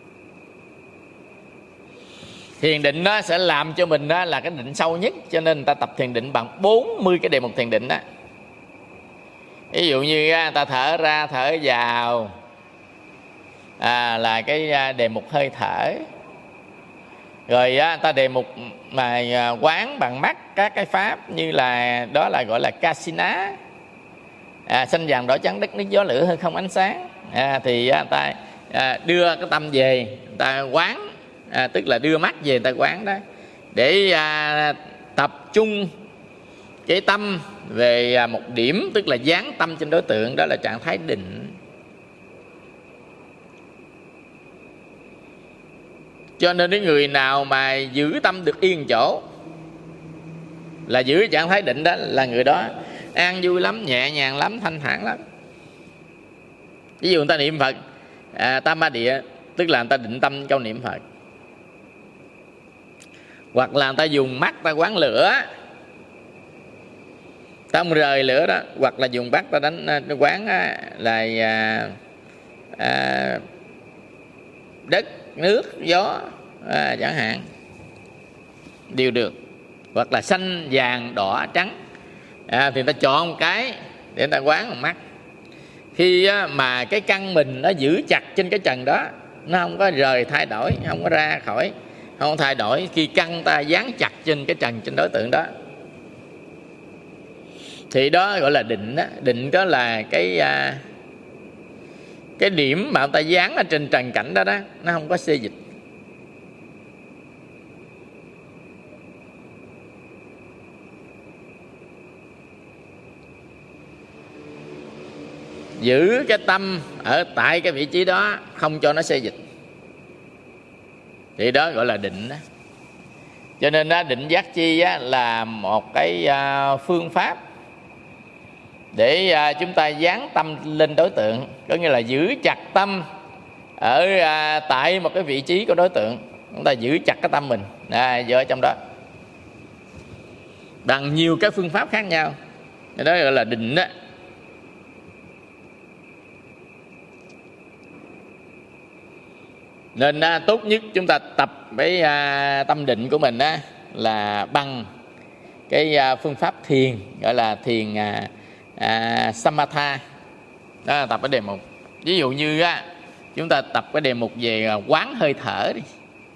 Thiền định nó sẽ làm cho mình đó là cái định sâu nhất, cho nên người ta tập thiền định bằng bốn mươi cái đề mục thiền định đó. Ví dụ như ta thở ra thở vào, à, là cái đề mục hơi thở. Rồi á, ta đề mục mà quán bằng mắt các cái pháp, như là đó là gọi là kasina, à, xanh vàng đỏ trắng đất nước gió lửa hơi không ánh sáng. À, thì á, ta à, đưa cái tâm về, ta quán, à, tức là đưa mắt về ta quán đó, để à, tập trung cái tâm về à, một điểm, tức là dán tâm trên đối tượng, đó là trạng thái định. Cho nên cái người nào mà giữ tâm được yên chỗ, là giữ trạng thái định đó, là người đó an vui lắm, nhẹ nhàng lắm, thanh thản lắm. Ví dụ người ta niệm Phật à, tam ma địa, tức là người ta định tâm câu niệm Phật. Hoặc là người ta dùng mắt ta quán lửa, ta không rời lửa đó. Hoặc là dùng mắt ta đánh quán là à, à, đất, nước, gió, à, chẳng hạn, đều được. Hoặc là xanh, vàng, đỏ, trắng, à, thì ta chọn một cái để ta quán bằng mắt. Khi á, mà cái căn mình nó giữ chặt trên cái trần đó, nó không có rời thay đổi, không có ra khỏi, không thay đổi. Khi căn ta dán chặt trên cái trần, trên đối tượng đó, thì đó gọi là định đó. Định đó là cái à, cái điểm mà ta dán ở trên trần cảnh đó đó, nó không có xê dịch. Giữ cái tâm ở tại cái vị trí đó, không cho nó xê dịch, thì đó gọi là định đó. Cho nên đó, định giác chi á, là một cái à, phương pháp để à, chúng ta dán tâm lên đối tượng. Có nghĩa là giữ chặt tâm ở à, tại một cái vị trí của đối tượng. Chúng ta giữ chặt cái tâm mình à, ở trong đó bằng nhiều cái phương pháp khác nhau. Đó gọi là định đó. Nên à, tốt nhất chúng ta tập với à, tâm định của mình á, là bằng cái à, phương pháp thiền, gọi là thiền à, à, samatha. Đó là tập cái đề mục. Ví dụ như á, chúng ta tập cái đề mục về à, quán hơi thở đi.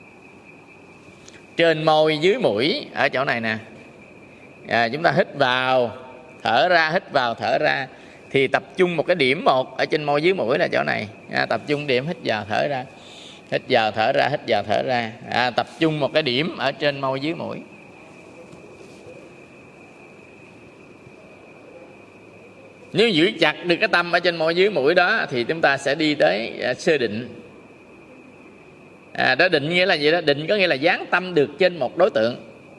Trên môi dưới mũi, ở chỗ này nè, à, chúng ta hít vào thở ra, hít vào thở ra, thì tập trung một cái điểm một ở trên môi dưới mũi là chỗ này, à, tập trung điểm hít vào thở ra, hít vào thở ra, hít vào thở ra, à, tập trung một cái điểm ở trên môi dưới mũi. Nếu giữ chặt được cái tâm ở trên môi dưới mũi đó, thì chúng ta sẽ đi tới à, sơ định. À, đó, định nghĩa là gì đó? Định có nghĩa là dán tâm được trên một đối tượng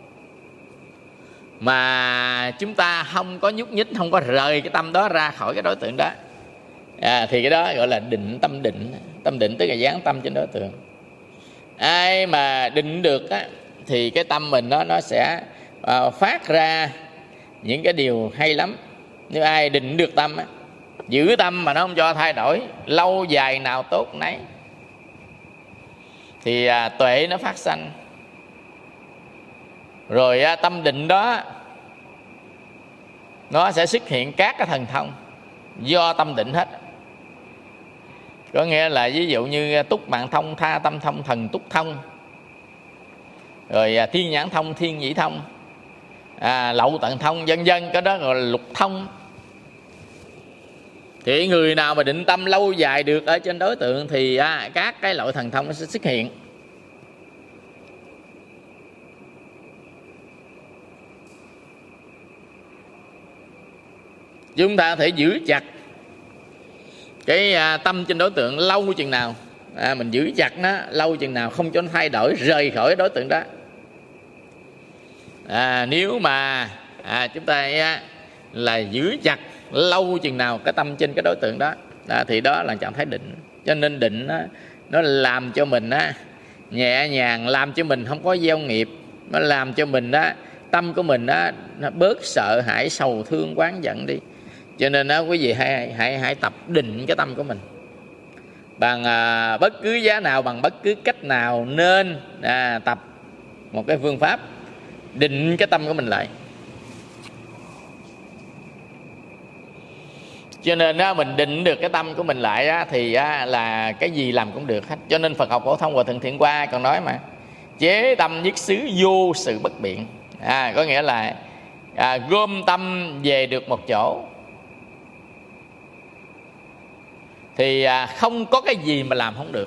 mà chúng ta không có nhúc nhích, không có rời cái tâm đó ra khỏi cái đối tượng đó, à, thì cái đó gọi là định, tâm định. Tâm định tức là dán tâm trên đối tượng. Ai mà định được á, thì cái tâm mình nó, nó sẽ uh, phát ra những cái điều hay lắm. Nếu ai định được tâm á, giữ tâm mà nó không cho thay đổi, lâu dài nào tốt nấy, thì uh, tuệ nó phát sanh. Rồi uh, tâm định đó nó sẽ xuất hiện các cái thần thông do tâm định hết. Có nghĩa là ví dụ như túc mạng thông, tha tâm thông, thần túc thông, rồi thiên nhãn thông, thiên nhĩ thông, à, lậu tận thông, vân vân. Cái đó gọi là lục thông. Thì người nào mà định tâm lâu dài được ở trên đối tượng thì à, các cái loại thần thông nó sẽ xuất hiện. Chúng ta có thể giữ chặt cái à, tâm trên đối tượng lâu chừng nào, à, mình giữ chặt nó lâu chừng nào, không cho nó thay đổi, rời khỏi đối tượng đó. À, nếu mà à, chúng ta à, là giữ chặt lâu chừng nào cái tâm trên cái đối tượng đó, à, thì đó là trạng thái định. Cho nên định đó, nó làm cho mình á, nhẹ nhàng, làm cho mình không có gieo nghiệp, nó làm cho mình á, tâm của mình á, nó bớt sợ hãi, sầu thương, oán giận đi. Cho nên đó, quý vị hãy hãy hãy tập định cái tâm của mình bằng à, bất cứ giá nào, bằng bất cứ cách nào, nên à, tập một cái phương pháp định cái tâm của mình lại. Cho nên á, mình định được cái tâm của mình lại á, thì á, là cái gì làm cũng được hết. Cho nên Phật học Phổ Thông Hòa Thượng Thiện Qua còn nói mà, chế tâm nhất xứ vô sự bất biện. À, có nghĩa là à, gom tâm về được một chỗ thì à, không có cái gì mà làm không được.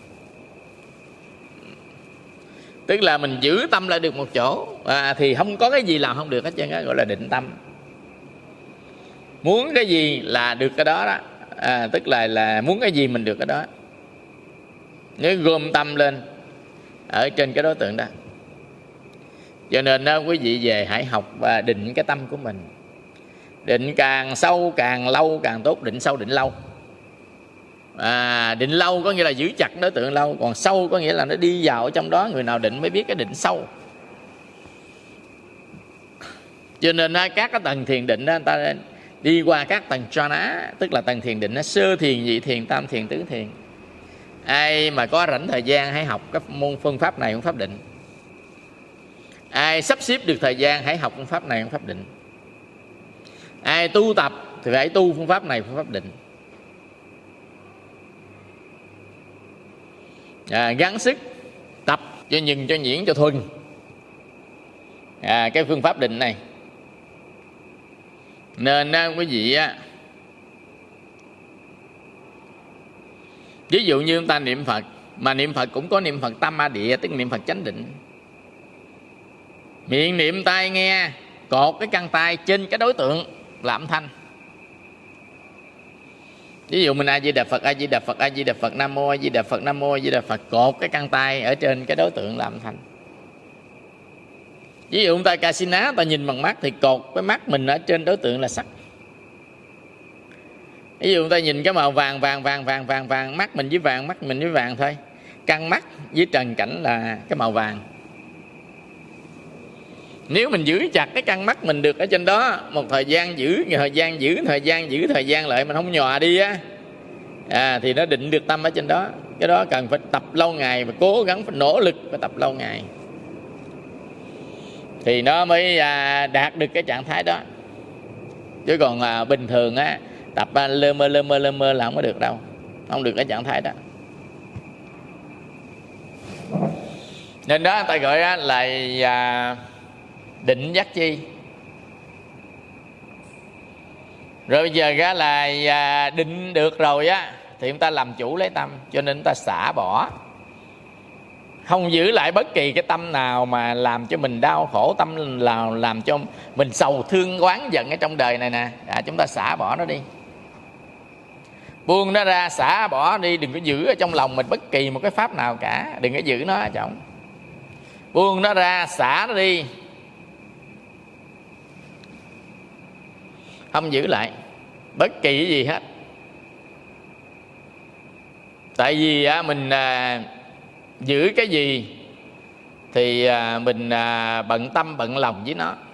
Tức là mình giữ tâm lại được một chỗ à, thì không có cái gì làm không được hết trơn á, gọi là định tâm. Muốn cái gì là được cái đó đó, à, tức là là muốn cái gì mình được cái đó. Nếu gom tâm lên ở trên cái đối tượng đó. Cho nên đó, quý vị về hãy học và định cái tâm của mình. Định càng sâu càng lâu càng tốt. Định sâu định lâu. À, định lâu có nghĩa là giữ chặt đối tượng lâu, còn sâu có nghĩa là nó đi vào ở trong đó. Người nào định mới biết cái định sâu. Cho nên các cái tầng thiền định đó, người ta đi qua các tầng jhana, tức là tầng thiền định đó, sơ thiền, nhị thiền, tam thiền, tứ thiền. Ai mà có rảnh thời gian hãy học các môn phương pháp này, phương pháp định. Ai sắp xếp được thời gian hãy học phương pháp này, phương pháp định. Ai tu tập thì phải tu phương pháp này, phương pháp định. À, gắng sức tập cho nhừng, cho nhuyễn, cho thuần à, cái phương pháp định này. Nên á, quý vị á, ví dụ như chúng ta niệm Phật, mà niệm Phật cũng có niệm Phật tam ma địa, tức niệm Phật chánh định. Miệng niệm, tai nghe, cột cái căn tay trên cái đối tượng là âm thanh. Ví dụ mình A Di Đà Phật, A Di Đà Phật, A Di Đà Phật, Nam Mô A Di Đà Phật, Nam Mô A Di Đà Phật, cột cái căn tay ở trên cái đối tượng là âm thanh. Ví dụ chúng ta Kasina, ta nhìn bằng mắt thì cột cái mắt mình ở trên đối tượng là sắc. Ví dụ chúng ta nhìn cái màu vàng vàng vàng vàng vàng vàng, mắt mình với vàng, mắt mình với vàng thôi. Căn mắt với trần cảnh là cái màu vàng. Nếu mình giữ chặt cái căn mắt mình được ở trên đó một thời gian, giữ thời gian giữ thời gian giữ thời gian lại, mình không nhòa đi á, à, thì nó định được tâm ở trên đó. Cái đó cần phải tập lâu ngày và cố gắng, phải nỗ lực, phải tập lâu ngày thì nó mới à, đạt được cái trạng thái đó. Chứ còn à, bình thường á, tập à, lơ mơ lơ mơ lơ mơ là không có được đâu, không được cái trạng thái đó. Nên đó người ta gọi á, là à, định giác chi. Rồi bây giờ ra là à, định được rồi á, thì chúng ta làm chủ lấy tâm. Cho nên chúng ta xả bỏ, không giữ lại bất kỳ cái tâm nào mà làm cho mình đau khổ, tâm là làm cho mình sầu thương oán giận ở trong đời này nè. À, chúng ta xả bỏ nó đi, buông nó ra, xả bỏ đi. Đừng có giữ ở trong lòng mình bất kỳ một cái pháp nào cả, đừng có giữ nó ở trong. Buông nó ra, xả nó đi, không giữ lại bất kỳ cái gì hết. Tại vì á, mình à, giữ cái gì thì à, mình à, bận tâm bận lòng với nó.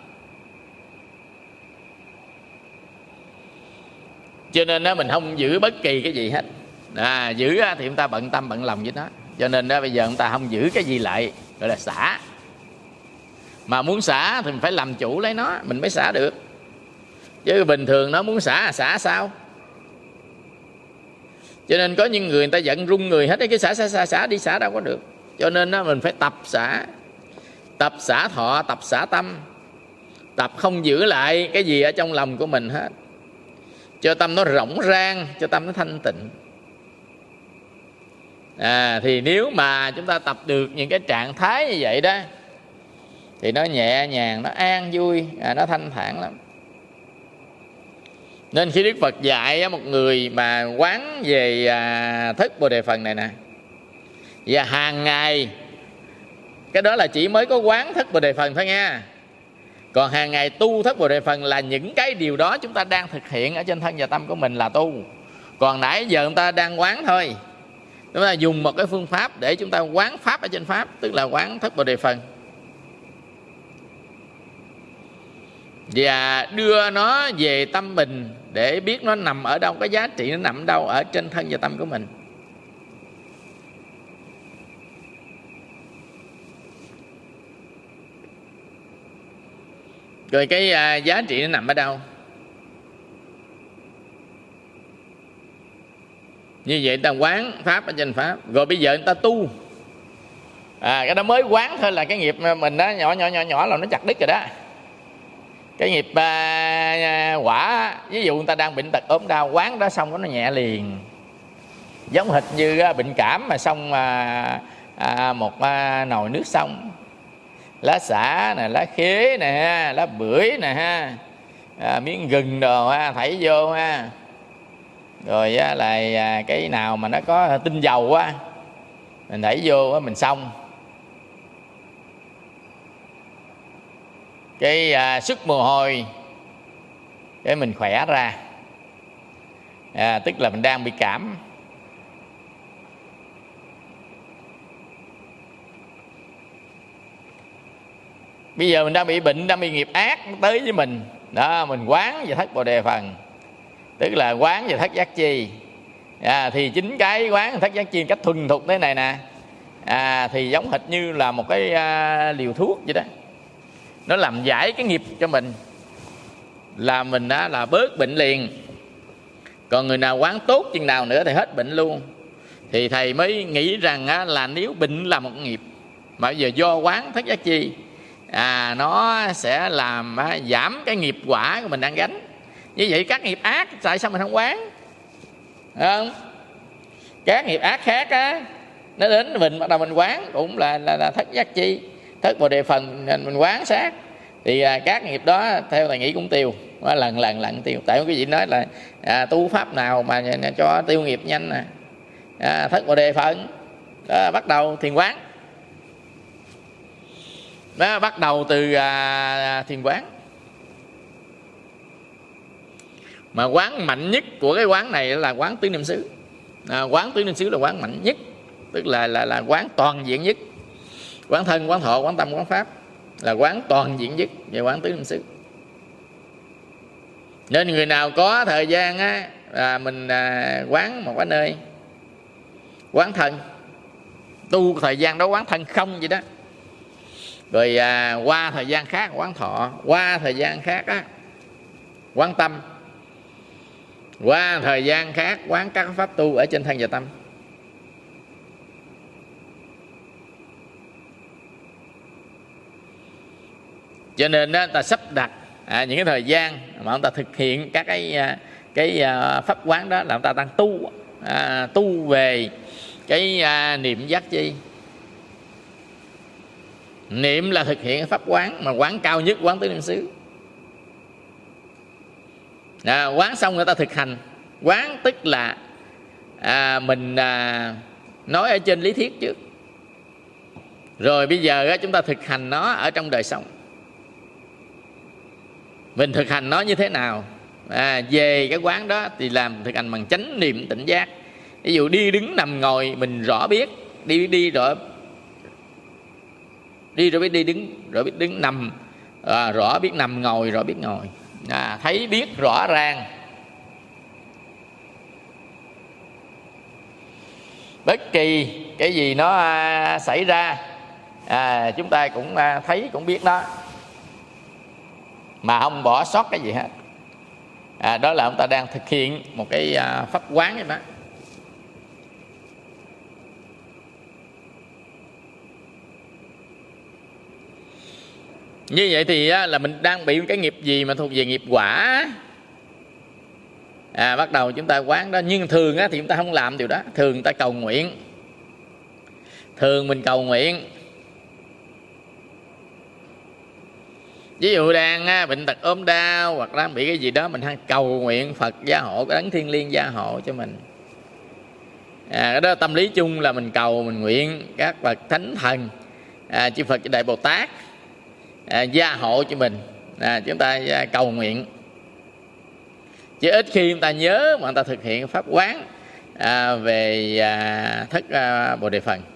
Cho nên á, mình không giữ bất kỳ cái gì hết. À, giữ á, thì chúng ta bận tâm bận lòng với nó. Cho nên đó, bây giờ chúng ta không giữ cái gì lại, gọi là xả. Mà muốn xả thì mình phải làm chủ lấy nó, mình mới xả được. Chứ bình thường nó muốn xả, xả sao? Cho nên có những người người ta giận run người hết, cái xả xả xả xả đi, xả đâu có được. Cho nên đó, mình phải tập xả, tập xả thọ, tập xả tâm, tập không giữ lại cái gì ở trong lòng của mình hết. cho tâm nó rộng rang, cho tâm nó thanh tịnh. À, thì nếu mà chúng ta tập được những cái trạng thái như vậy đó thì nó nhẹ nhàng, nó an vui, à, nó thanh thản lắm. Nên khi Đức Phật dạy một người mà quán về à, thất Bồ Đề Phần này nè, và hàng ngày, cái đó là chỉ mới có quán thất Bồ Đề Phần thôi nha. Còn hàng ngày tu thất Bồ Đề Phần là những cái điều đó chúng ta đang thực hiện ở trên thân và tâm của mình là tu. Còn nãy giờ chúng ta đang quán thôi. Chúng ta dùng một cái phương pháp để chúng ta quán pháp ở trên pháp, tức là quán thất Bồ Đề Phần, và đưa nó về tâm mình để biết nó nằm ở đâu, cái giá trị nó nằm ở đâu ở trên thân và tâm của mình. Rồi cái à, giá trị nó nằm ở đâu? Như vậy ta quán pháp ở trên pháp. Rồi bây giờ người ta tu, à, cái đó mới quán thôi là cái nghiệp mình đó nhỏ nhỏ nhỏ nhỏ là nó chặt đứt rồi đó. Cái nghiệp à, quả, ví dụ người ta đang bệnh tật ốm đau, quán đó xong nó nhẹ liền. Giống hệt như à, bệnh cảm mà xong à, à, một à, nồi nước xong, lá xả nè, lá khế nè, lá bưởi nè ha, à, miếng gừng đồ ha, thảy vô ha. Rồi á, là à, cái nào mà nó có tinh dầu á, mình thảy vô á, mình xong. Cái à, sức mồ hôi, cái mình khỏe ra, à, tức là mình đang bị cảm. Bây giờ mình đang bị bệnh, đang bị nghiệp ác tới với mình đó, mình quán về thất Bồ Đề Phần, tức là quán về thất giác chi. À, thì chính cái quán thất giác chi cách thuần thục thế này nè, à, thì giống hệt như là một cái à, liều thuốc vậy đó. Nó làm giải cái nghiệp cho mình, là mình đã là bớt bệnh liền. Còn người nào quán tốt chừng nào nữa thì hết bệnh luôn. Thì thầy mới nghĩ rằng á, là nếu bệnh là một nghiệp, mà bây giờ do quán thất giác chi, à, nó sẽ làm á, giảm cái nghiệp quả của mình đang gánh. Như vậy các nghiệp ác tại sao mình không quán? Không? Các nghiệp ác khác á, nó đến mình bắt đầu mình quán cũng là, là, là thất giác chi, thất Bồ Đề Phần mình quán sát, thì à, các nghiệp đó theo thầy nghĩ cũng tiêu, lần lần lần tiêu. Tại quý vị nói là à, tu pháp nào mà cho tiêu nghiệp nhanh nè, à, thất Bồ Đề Phần đó, bắt đầu thiền quán đó, bắt đầu từ à, thiền quán. Mà quán mạnh nhất của cái quán này là quán tứ niệm xứ. À, quán tứ niệm xứ là quán mạnh nhất, tức là là là quán toàn diện nhất. Quán thân, quán thọ, quán tâm, quán pháp là quán toàn diện nhất về quán tứ niệm xứ. Nên người nào có thời gian á, là mình à, quán một cái nơi quán thân, tu thời gian đó quán thân không vậy đó. Rồi à, qua thời gian khác quán thọ, qua thời gian khác á, quán tâm, qua thời gian khác quán các pháp tu ở trên thân và tâm. Cho nên đó, ta sắp đặt à, những cái thời gian mà chúng ta thực hiện các cái cái à, pháp quán đó là chúng ta đang tu à, tu về cái à, niệm giác chi. Niệm là thực hiện pháp quán, mà quán cao nhất quán tứ niệm xứ. À, quán xong người ta thực hành. Quán tức là à, mình à, nói ở trên lý thuyết trước, rồi bây giờ á, chúng ta thực hành nó ở trong đời sống. Mình thực hành nó như thế nào? À, về cái quán đó thì làm thực hành bằng chánh niệm tỉnh giác. Ví dụ đi đứng nằm ngồi mình rõ biết, đi đi rồi đi rồi biết đi đứng, rồi biết đứng nằm, à, rõ biết nằm, ngồi rõ biết ngồi, à, thấy biết rõ ràng. Bất kỳ cái gì nó à, xảy ra, à, chúng ta cũng à, thấy cũng biết nó, mà không bỏ sót cái gì hết. À, đó là chúng ta đang thực hiện một cái à, pháp quán vậy đó. Như vậy thì á, là mình đang bị cái nghiệp gì mà thuộc về nghiệp quả. à, bắt đầu chúng ta quán đó. Nhưng thường á, thì chúng ta không làm điều đó. Thường chúng ta cầu nguyện, thường mình cầu nguyện. Ví dụ đang á, bệnh tật ốm đau hoặc đang bị cái gì đó, mình hay cầu nguyện Phật gia hộ, cái đấng thiên liêng gia hộ cho mình. à, Cái đó tâm lý chung là mình cầu, mình nguyện các bậc thánh thần, à, chư Phật, chư Đại Bồ Tát à, gia hộ cho mình. à, Chúng ta cầu nguyện. Chứ ít khi người ta nhớ mà người ta thực hiện pháp quán à, về à, thất à, Bồ Đề Phần.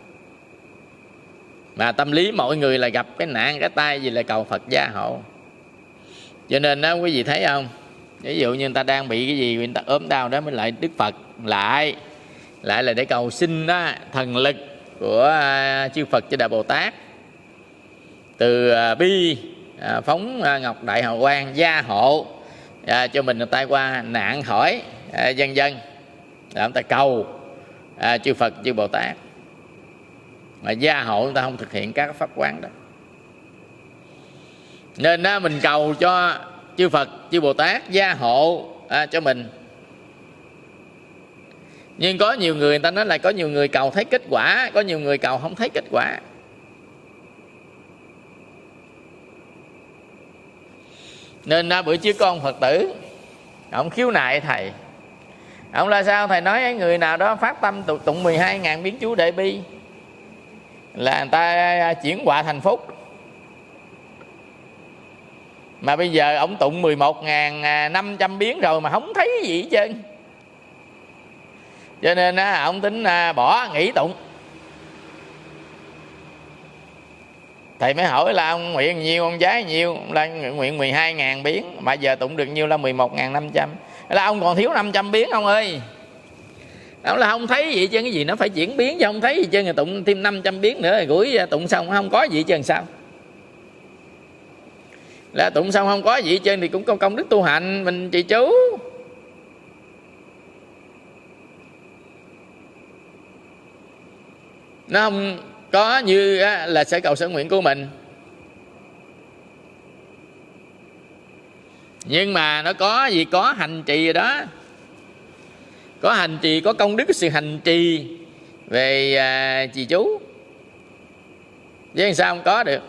Mà tâm lý mọi người là gặp cái nạn cái tai gì là cầu Phật gia hộ. Cho nên đó quý vị thấy không, ví dụ như người ta đang bị cái gì, người ta ốm đau đó, mới lại Đức Phật lại lại là để cầu xin đó thần lực của à, chư Phật, chư Đại Bồ Tát, từ à, bi à, phóng à, ngọc đại hào quang gia hộ à, cho mình tai qua nạn khỏi à, dân dân. Là người ta cầu à, chư Phật, chư Bồ Tát, mà gia hộ người ta không thực hiện các pháp quán đó. Nên đó, mình cầu cho chư Phật, chư Bồ Tát gia hộ à, cho mình. Nhưng có nhiều người, người ta nói là có nhiều người cầu thấy kết quả, có nhiều người cầu không thấy kết quả. Nên à, bữa trước có ông Phật tử, ông khiếu nại thầy. Ông là sao? Thầy nói người nào đó phát tâm tụng mười hai ngàn biến chú Đại Bi là người ta chuyển họa thành phúc. Mà bây giờ ông tụng mười một ngàn năm trăm biến rồi mà không thấy gì hết trơn. Cho nên á, ông tính bỏ nghỉ tụng. Thầy mới hỏi là ông nguyện nhiêu, ông trái nhiêu? Ông là nguyện mười hai ngàn biến, mà giờ tụng được nhiêu là mười một ngàn năm trăm. Là ông còn thiếu năm trăm biến ông ơi. Ông là không thấy gì chứ, cái gì nó phải chuyển biến chứ không thấy gì chứ, người tụng thêm năm trăm biến nữa rồi gửi tụng xong không có gì chứ làm sao? Là tụng xong không có gì chứ thì cũng có công đức tu hành, mình trì chú. Nó không có như là sẽ cầu sở nguyện của mình. Nhưng mà nó có gì, có hành trì rồi đó. Có hành trì, có công đức sự hành trì về à, trì chú. Chứ làm sao không có được.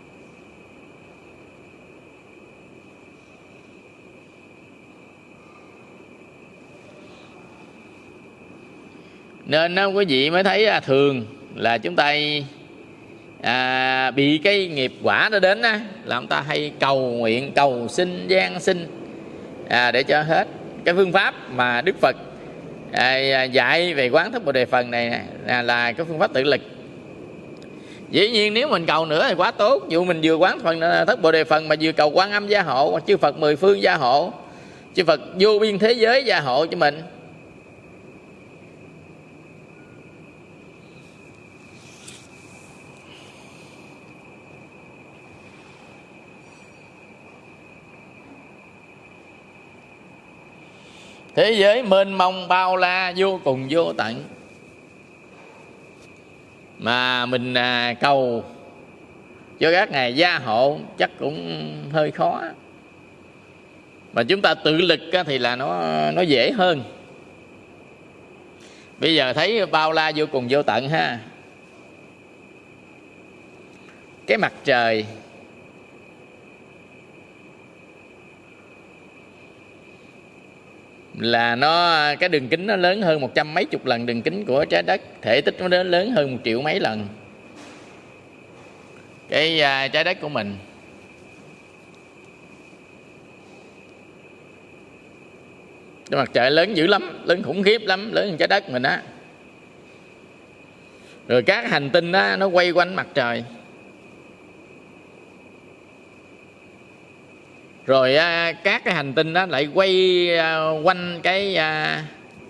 Nên đó, quý vị mới thấy à, thường là chúng ta à, bị cái nghiệp quả đó đến á, là chúng ta hay cầu nguyện, cầu xin, gian xin à, để cho hết. Cái phương pháp mà Đức Phật à, dạy về quán thất Bồ Đề Phần này à, là cái phương pháp tự lực. Dĩ nhiên nếu mình cầu nữa thì quá tốt. Dù mình vừa quán phần thất Bồ Đề Phần mà vừa cầu Quan Âm gia hộ, hoặc chư Phật mười phương gia hộ, chư Phật vô biên thế giới gia hộ cho mình. Thế giới mênh mông bao la, vô cùng vô tận, mà mình à, cầu cho các ngài gia hộ chắc cũng hơi khó. Mà chúng ta tự lực á, thì là nó nó dễ hơn. Bây giờ thấy bao la vô cùng vô tận ha. Cái mặt trời là nó, cái đường kính nó lớn hơn một trăm mấy chục lần đường kính của trái đất. Thể tích nó đến lớn hơn một triệu mấy lần cái uh, trái đất của mình. Cái mặt trời lớn dữ lắm, lớn khủng khiếp lắm, lớn hơn trái đất mình á. Rồi các hành tinh đó nó quay quanh mặt trời. Rồi à, các cái hành tinh đó lại quay à, quanh cái à,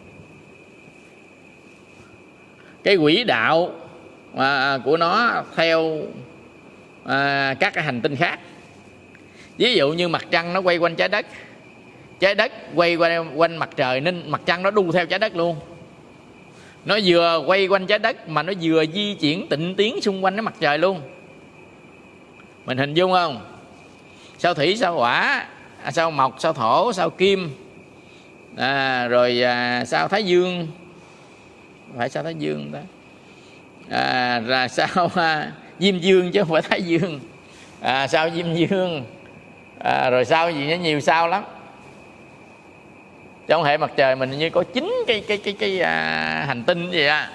cái quỹ đạo à, của nó theo à, các cái hành tinh khác. Ví dụ như mặt trăng nó quay quanh trái đất, trái đất quay quanh, quanh mặt trời, nên mặt trăng nó đu theo trái đất luôn. Nó vừa quay quanh trái đất mà nó vừa di chuyển tịnh tiến xung quanh cái mặt trời luôn. Mình hình dung không? Sao thủy, sao hỏa, sao mộc, sao thổ, sao kim à, rồi à, sao Thái Dương, phải sao Thái Dương đó, à, là sao à, Diêm Dương chứ không phải Thái Dương, à, sao Diêm Dương, à, rồi sao gì nó nhiều sao lắm. Trong hệ mặt trời mình như có chín cái cái cái cái à, hành tinh vậy á.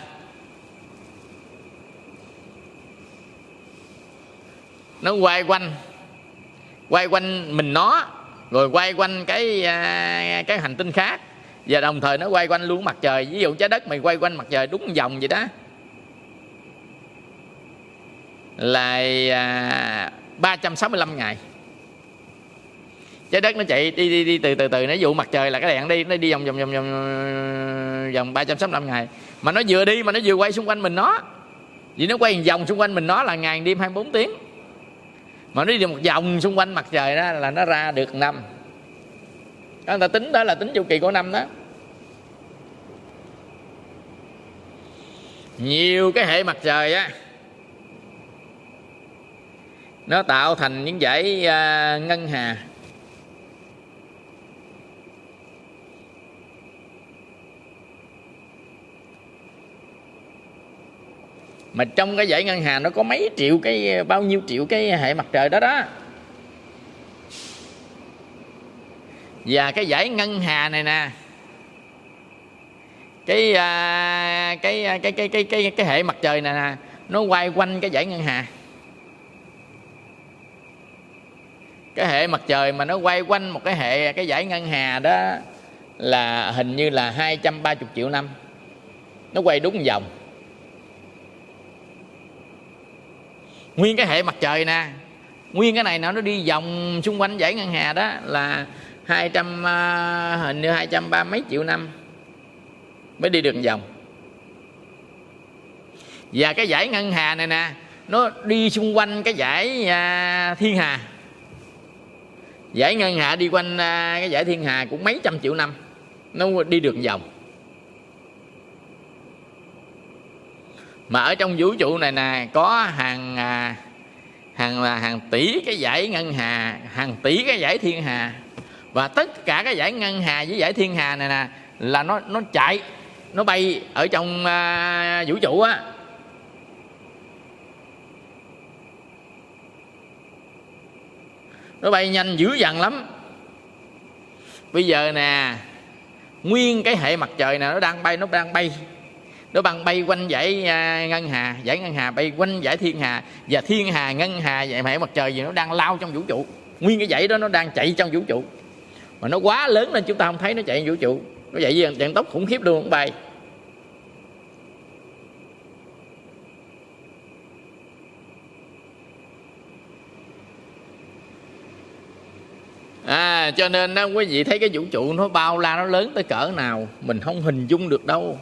Nó quay quanh quay quanh mình nó, rồi quay quanh cái à, cái hành tinh khác, và đồng thời nó quay quanh luôn mặt trời. Ví dụ trái đất mình quay quanh mặt trời đúng vòng vậy đó, là à, ba trăm sáu mươi lăm ngày. Trái đất nó chạy đi đi đi từ từ từ, nó dụ mặt trời là cái đèn đi, nó đi vòng vòng vòng vòng vòng ba trăm sáu mươi lăm ngày. Mà nó vừa đi mà nó vừa quay xung quanh mình nó, vì nó quay một vòng xung quanh mình nó là ngày đêm hai mươi bốn tiếng. Mà nó đi một vòng xung quanh mặt trời đó là nó ra được năm. Đó, người ta tính đó là tính chu kỳ của năm đó. Nhiều cái hệ mặt trời á, nó tạo thành những dải uh, ngân hà. Mà trong cái dải ngân hà nó có mấy triệu cái, bao nhiêu triệu cái hệ mặt trời đó đó. Và cái dải ngân hà này nè, cái cái cái cái cái cái cái hệ mặt trời này nè, nó quay quanh cái dải ngân hà. Cái hệ mặt trời mà nó quay quanh một cái hệ, cái dải ngân hà đó là hình như là hai trăm ba mươi triệu năm. Nó quay đúng vòng. Nguyên cái hệ mặt trời nè, nguyên cái này nó nó đi vòng xung quanh dải ngân hà đó là hai trăm, hình như hai trăm ba mấy triệu năm mới đi được vòng. Và cái dải ngân hà này nè, nó đi xung quanh cái dải à, thiên hà. Dải ngân hà đi quanh à, cái dải thiên hà cũng mấy trăm triệu năm nó đi được vòng. Mà ở trong vũ trụ này nè, có hàng à, hàng là hàng tỷ cái dải ngân hà, hàng tỷ cái dải thiên hà. Và tất cả cái dải ngân hà với dải thiên hà này nè là nó nó chạy, nó bay ở trong à, vũ trụ á. Nó bay nhanh dữ dằn lắm. Bây giờ nè, nguyên cái hệ mặt trời nè nó đang bay, nó đang bay nó đang bay quanh dải ngân hà, dải ngân hà bay quanh dải thiên hà, và thiên hà, ngân hà, dải hệ mặt trời gì nó đang lao trong vũ trụ. Nguyên cái dải đó nó đang chạy trong vũ trụ, mà nó quá lớn nên chúng ta không thấy nó chạy trong vũ trụ. Nó chạy với vận tốc khủng khiếp luôn, nó bay. À, cho nên đó, quý vị thấy cái vũ trụ nó bao la, nó lớn tới cỡ nào mình không hình dung được đâu.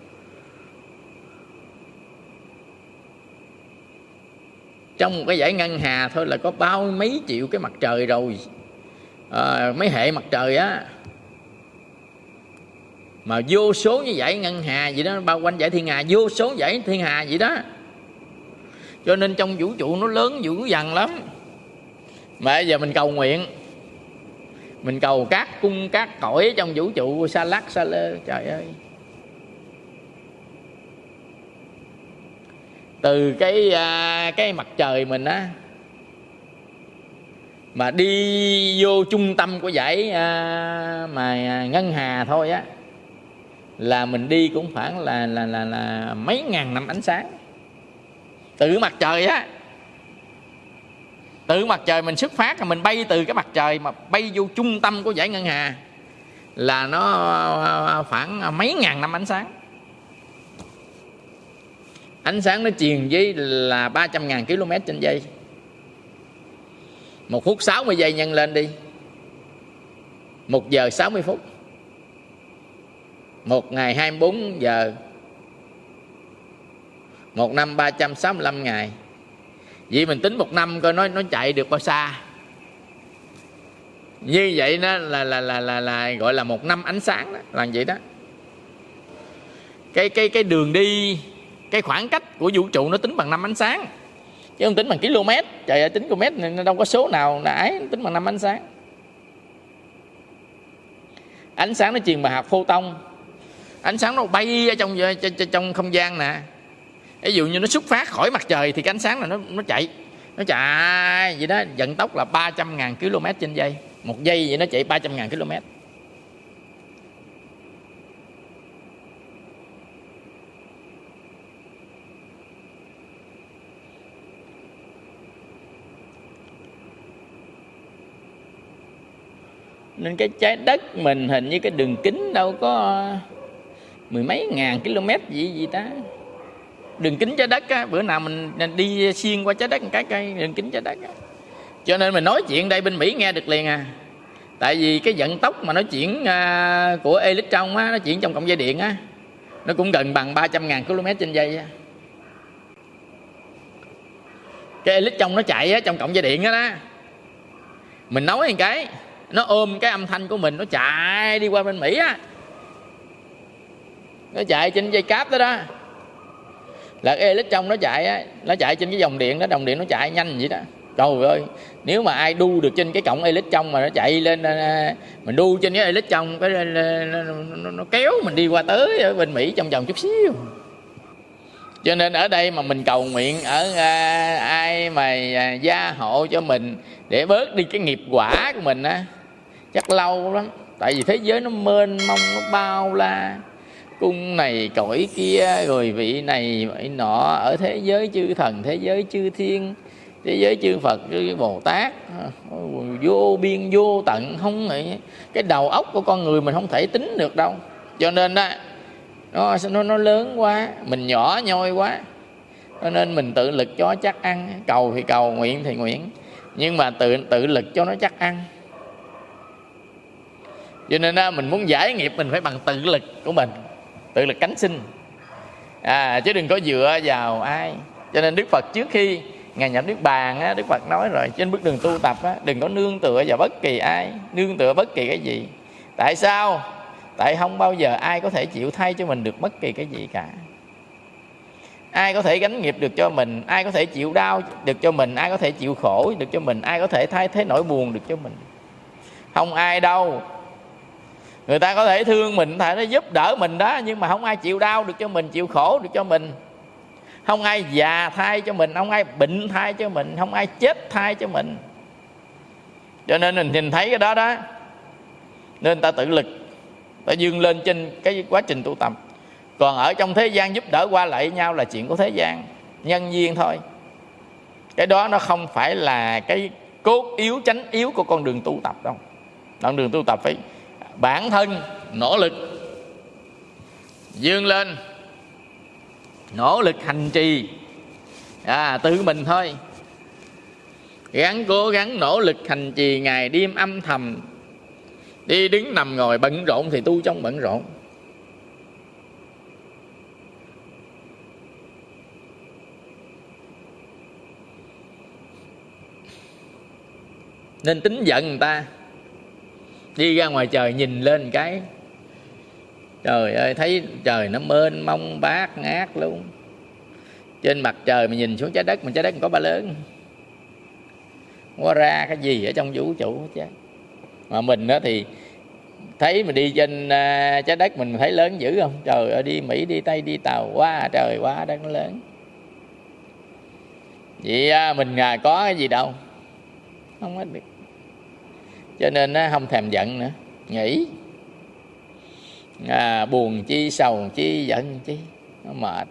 Trong một cái dải ngân hà thôi là có bao mấy triệu cái mặt trời rồi, à, mấy hệ mặt trời á. Mà vô số như dải ngân hà vậy đó, bao quanh dải thiên hà, vô số dải thiên hà vậy đó. Cho nên trong vũ trụ nó lớn dữ dằn lắm. Mà bây giờ mình cầu nguyện, mình cầu các cung các cõi trong vũ trụ xa lắc xa lơ, trời ơi. Từ cái cái mặt trời mình á mà đi vô trung tâm của dải mà ngân hà thôi á là mình đi cũng khoảng là là là là mấy ngàn năm ánh sáng. Từ mặt trời á, từ mặt trời mình xuất phát, mình bay từ cái mặt trời mà bay vô trung tâm của dải ngân hà là nó khoảng mấy ngàn năm ánh sáng. Ánh sáng nó truyền với là ba trăm ngàn ki lô mét trên giây. Một phút sáu mươi giây nhân lên đi, một giờ sáu mươi phút. Một ngày hai mươi bốn giờ. Một năm ba trăm sáu mươi lăm ngày. Vậy mình tính một năm coi nó nó chạy được bao xa. Như vậy đó là là là là, là gọi là một năm ánh sáng đó, là vậy đó. Cái cái cái đường đi, cái khoảng cách của vũ trụ nó tính bằng năm ánh sáng, chứ không tính bằng km. Trời ơi, tính km này nó đâu có số nào là ấy, tính bằng năm ánh sáng. Ánh sáng nó truyền bằng hạt photon. Ánh sáng nó bay ở trong trong không gian nè. Ví dụ như nó xuất phát khỏi mặt trời thì cái ánh sáng là nó nó chạy, nó chạy vậy đó, vận tốc là ba trăm ngàn ki lô mét trên giây. Một giây vậy nó chạy ba trăm ngàn ki lô mét. Nên cái trái đất mình hình như cái đường kính đâu có mười mấy ngàn km gì gì ta. Đường kính trái đất á, bữa nào mình đi xuyên qua trái đất một cái cây đường kính trái đất á. Cho nên mình nói chuyện đây bên Mỹ nghe được liền à. Tại vì cái vận tốc mà nó chuyển uh, của electron á, nó chuyển trong cộng dây điện á, nó cũng gần bằng ba trăm ngàn ki lô mét trên giây á. Cái electron nó chạy á, trong cộng dây điện á đó, mình nói một cái nó ôm cái âm thanh của mình, nó chạy đi qua bên Mỹ á, nó chạy trên dây cáp đó đó, là cái electron nó chạy á, nó chạy trên cái dòng điện đó, dòng điện nó chạy nhanh vậy đó. Trời ơi, nếu mà ai đu được trên cái cổng electron mà nó chạy lên, mình đu trên cái electron cái nó, nó, nó kéo mình đi qua tới ở bên Mỹ trong vòng chút xíu. Cho nên ở đây mà mình cầu nguyện ở à, ai mà à, gia hộ cho mình để bớt đi cái nghiệp quả của mình á, chắc lâu lắm. Tại vì thế giới nó mênh mông, nó bao la, cung này cõi kia, rồi vị này vị nọ, ở thế giới chư thần, thế giới chư thiên, thế giới chư Phật, chư Bồ Tát, vô biên vô tận, không nghĩ cái đầu óc của con người mình không thể tính được đâu. Cho nên đó nó nó nó lớn quá, mình nhỏ nhoi quá, cho nên mình tự lực cho chắc ăn. Cầu thì cầu, nguyện thì nguyện, nhưng mà tự tự lực cho nó chắc ăn. Cho nên đó, mình muốn giải nghiệp mình phải bằng tự lực của mình, tự lực cánh sinh, à, chứ đừng có dựa vào ai. Cho nên Đức Phật trước khi Ngài nhập Niết Bàn á, Đức Phật nói rồi, trên bước đường tu tập á, đừng có nương tựa vào bất kỳ ai, nương tựa bất kỳ cái gì. Tại sao? Tại không bao giờ ai có thể chịu thay cho mình được bất kỳ cái gì cả. Ai có thể gánh nghiệp được cho mình, ai có thể chịu đau được cho mình, ai có thể chịu khổ được cho mình, ai có thể thay thế nỗi buồn được cho mình. Không ai đâu. Người ta có thể thương mình, có thể giúp đỡ mình đó, nhưng mà không ai chịu đau được cho mình, chịu khổ được cho mình. Không ai già thay cho mình, không ai bệnh thay cho mình, không ai chết thay cho mình. Cho nên mình nhìn thấy cái đó đó, nên ta tự lực, ta vươn lên trên cái quá trình tu tập. Còn ở trong thế gian giúp đỡ qua lại nhau là chuyện của thế gian, nhân duyên thôi. Cái đó nó không phải là cái cốt yếu, chánh yếu của con đường tu tập đâu. Con đường tu tập phải bản thân nỗ lực vươn lên, nỗ lực hành trì, à, tự mình thôi. Gắng cố gắng nỗ lực hành trì ngày đêm âm thầm, đi đứng nằm ngồi bận rộn thì tu trong bận rộn. Nên tính giận người ta, đi ra ngoài trời nhìn lên cái, trời ơi, thấy trời nó mênh mông bát ngát luôn. Trên mặt trời mình nhìn xuống trái đất, mình trái đất có ba lớn, không có ra cái gì ở trong vũ trụ chứ. Mà mình đó thì thấy mình đi trên uh, trái đất mình thấy lớn dữ không? Trời ơi, đi Mỹ, đi Tây, đi Tàu, quá trời quá đất nó lớn. Vậy uh, mình uh, có cái gì đâu, không có được. Cho nên uh, không thèm giận nữa, nghĩ à, buồn chi, sầu chi, giận chi, nó mệt.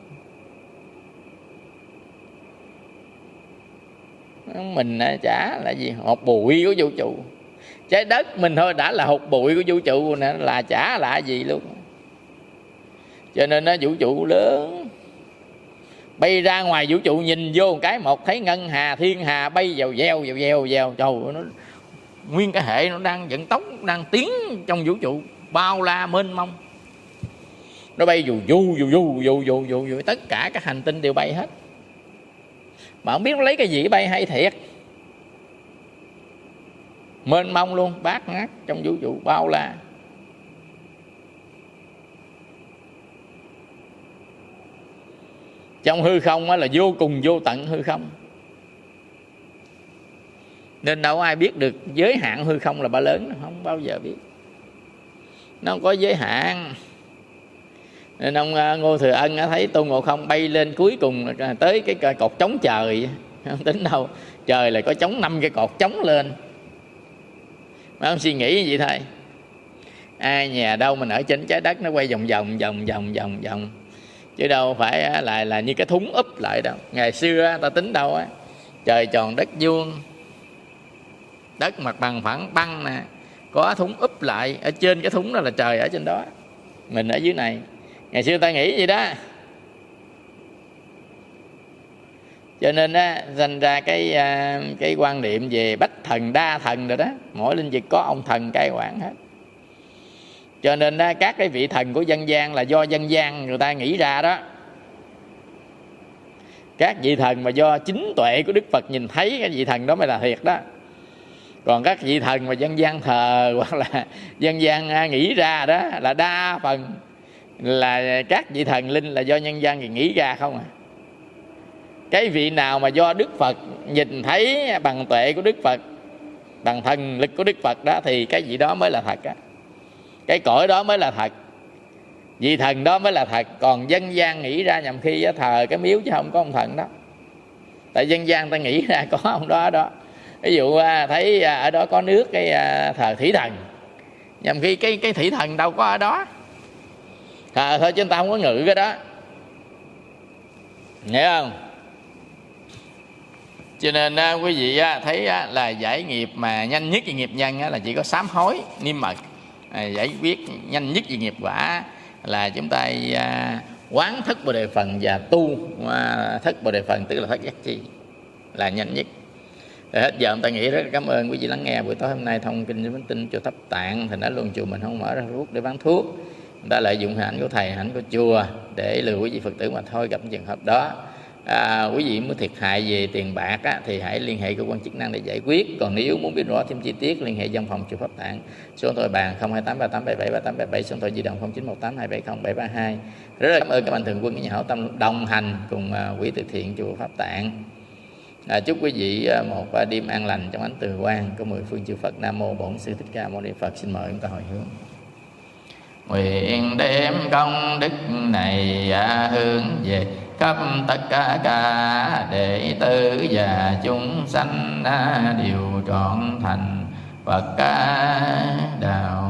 Mình chả là gì, hột bụi của vũ trụ. Trái đất mình thôi đã là hột bụi của vũ trụ nè, là chả là gì luôn. Cho nên nó vũ trụ lớn, bay ra ngoài vũ trụ nhìn vô một cái một thấy ngân hà, thiên hà bay vào veo vào veo vào. Trời ơi, nó nguyên cái hệ nó đang vận tốc, đang tiến trong vũ trụ bao la mênh mông. Nó bay dù dù dù dù dù dù dù dù tất cả các hành tinh đều bay hết. Mà không biết nó lấy cái gì bay hay thiệt. Mênh mông luôn, bát ngát trong vũ trụ bao la. Trong hư không là vô cùng vô tận hư không. Nên đâu ai biết được giới hạn hư không là bao lớn, không bao giờ biết. nó không có giới hạn. Nên ông Ngô Thừa Ân thấy Tôn Ngộ Không bay lên cuối cùng tới cái cột trống trời, không tính đâu, trời là có trống năm cái cột trống lên. Mà ông suy nghĩ vậy thôi. Ai nhà đâu mình ở trên trái đất nó quay vòng vòng vòng vòng vòng vòng, chứ đâu phải là là như cái thúng úp lại đâu. Ngày xưa ta tính đâu á, trời tròn đất vuông, đất mặt bằng phẳng băng nè, có thúng úp lại, ở trên cái thúng đó là trời ở trên đó, mình ở dưới này. Ngày xưa ta nghĩ vậy đó. Cho nên á, dành ra cái cái quan niệm về bách thần đa thần rồi đó, mỗi lĩnh vực có ông thần cai quản hết. Cho nên á, các cái vị thần của dân gian là do dân gian người ta nghĩ ra đó. Các vị thần mà do chính tuệ của Đức Phật nhìn thấy, cái vị thần đó mới là thiệt đó. Còn các vị thần mà dân gian thờ hoặc là dân gian nghĩ ra đó là đa phần là các vị thần linh là do nhân gian nghĩ ra không à. Cái vị nào mà do Đức Phật nhìn thấy bằng tuệ của Đức Phật, bằng thần lực của Đức Phật đó, thì cái vị đó mới là thật á. Cái cõi đó mới là thật, vị thần đó mới là thật. Còn dân gian nghĩ ra nhằm khi thờ cái miếu chứ không có ông thần đó. Tại dân gian ta nghĩ ra có ông đó đó. Ví dụ thấy ở đó có nước, cái thờ thủy thần, nhằm khi cái cái thủy thần đâu có ở đó, thờ thôi chứ người ta không có ngự cái đó, hiểu không? Cho nên quý vị thấy là giải nghiệp mà nhanh nhất về nghiệp nhân là chỉ có sám hối niệm mật. Giải quyết nhanh nhất về nghiệp quả là chúng ta quán thất bồ đề phần và tu thất bồ đề phần, tức là thất giác chi, là nhanh nhất. Rồi hết giờ ông ta nghĩ rất là cảm ơn quý vị lắng nghe buổi tối hôm nay thông kinh với tin chùa Tháp Tạng. Thì đã luôn chùa mình không mở ra thuốc để bán thuốc, đã lợi dụng hình ảnh của thầy, hình ảnh của chùa để lừa quý vị Phật tử mà thôi. Gặp trường hợp đó, à, quý vị muốn thiệt hại về tiền bạc á, thì hãy liên hệ cơ quan chức năng để giải quyết. Còn nếu muốn biết rõ thêm chi tiết, liên hệ văn phòng chùa Pháp Tạng, số điện thoại bàn không hai tám ba tám bảy bảy ba tám bảy bảy, số điện thoại di động không chín một tám hai bảy không bảy ba hai. Rất là cảm ơn các mạnh thường quân, các nhà hảo tâm đồng hành cùng quỹ từ thiện chùa Pháp Tạng. À, chúc quý vị một đêm an lành trong ánh từ quang của mười phương chư Phật. Nam mô Bổn Sư Thích Ca Mâu Ni Phật. Xin mời chúng ta hồi hướng. Nguyện đem công đức này hướng về khắp tất cả cả đệ tử và chúng sanh đều trọn thành Phật đạo.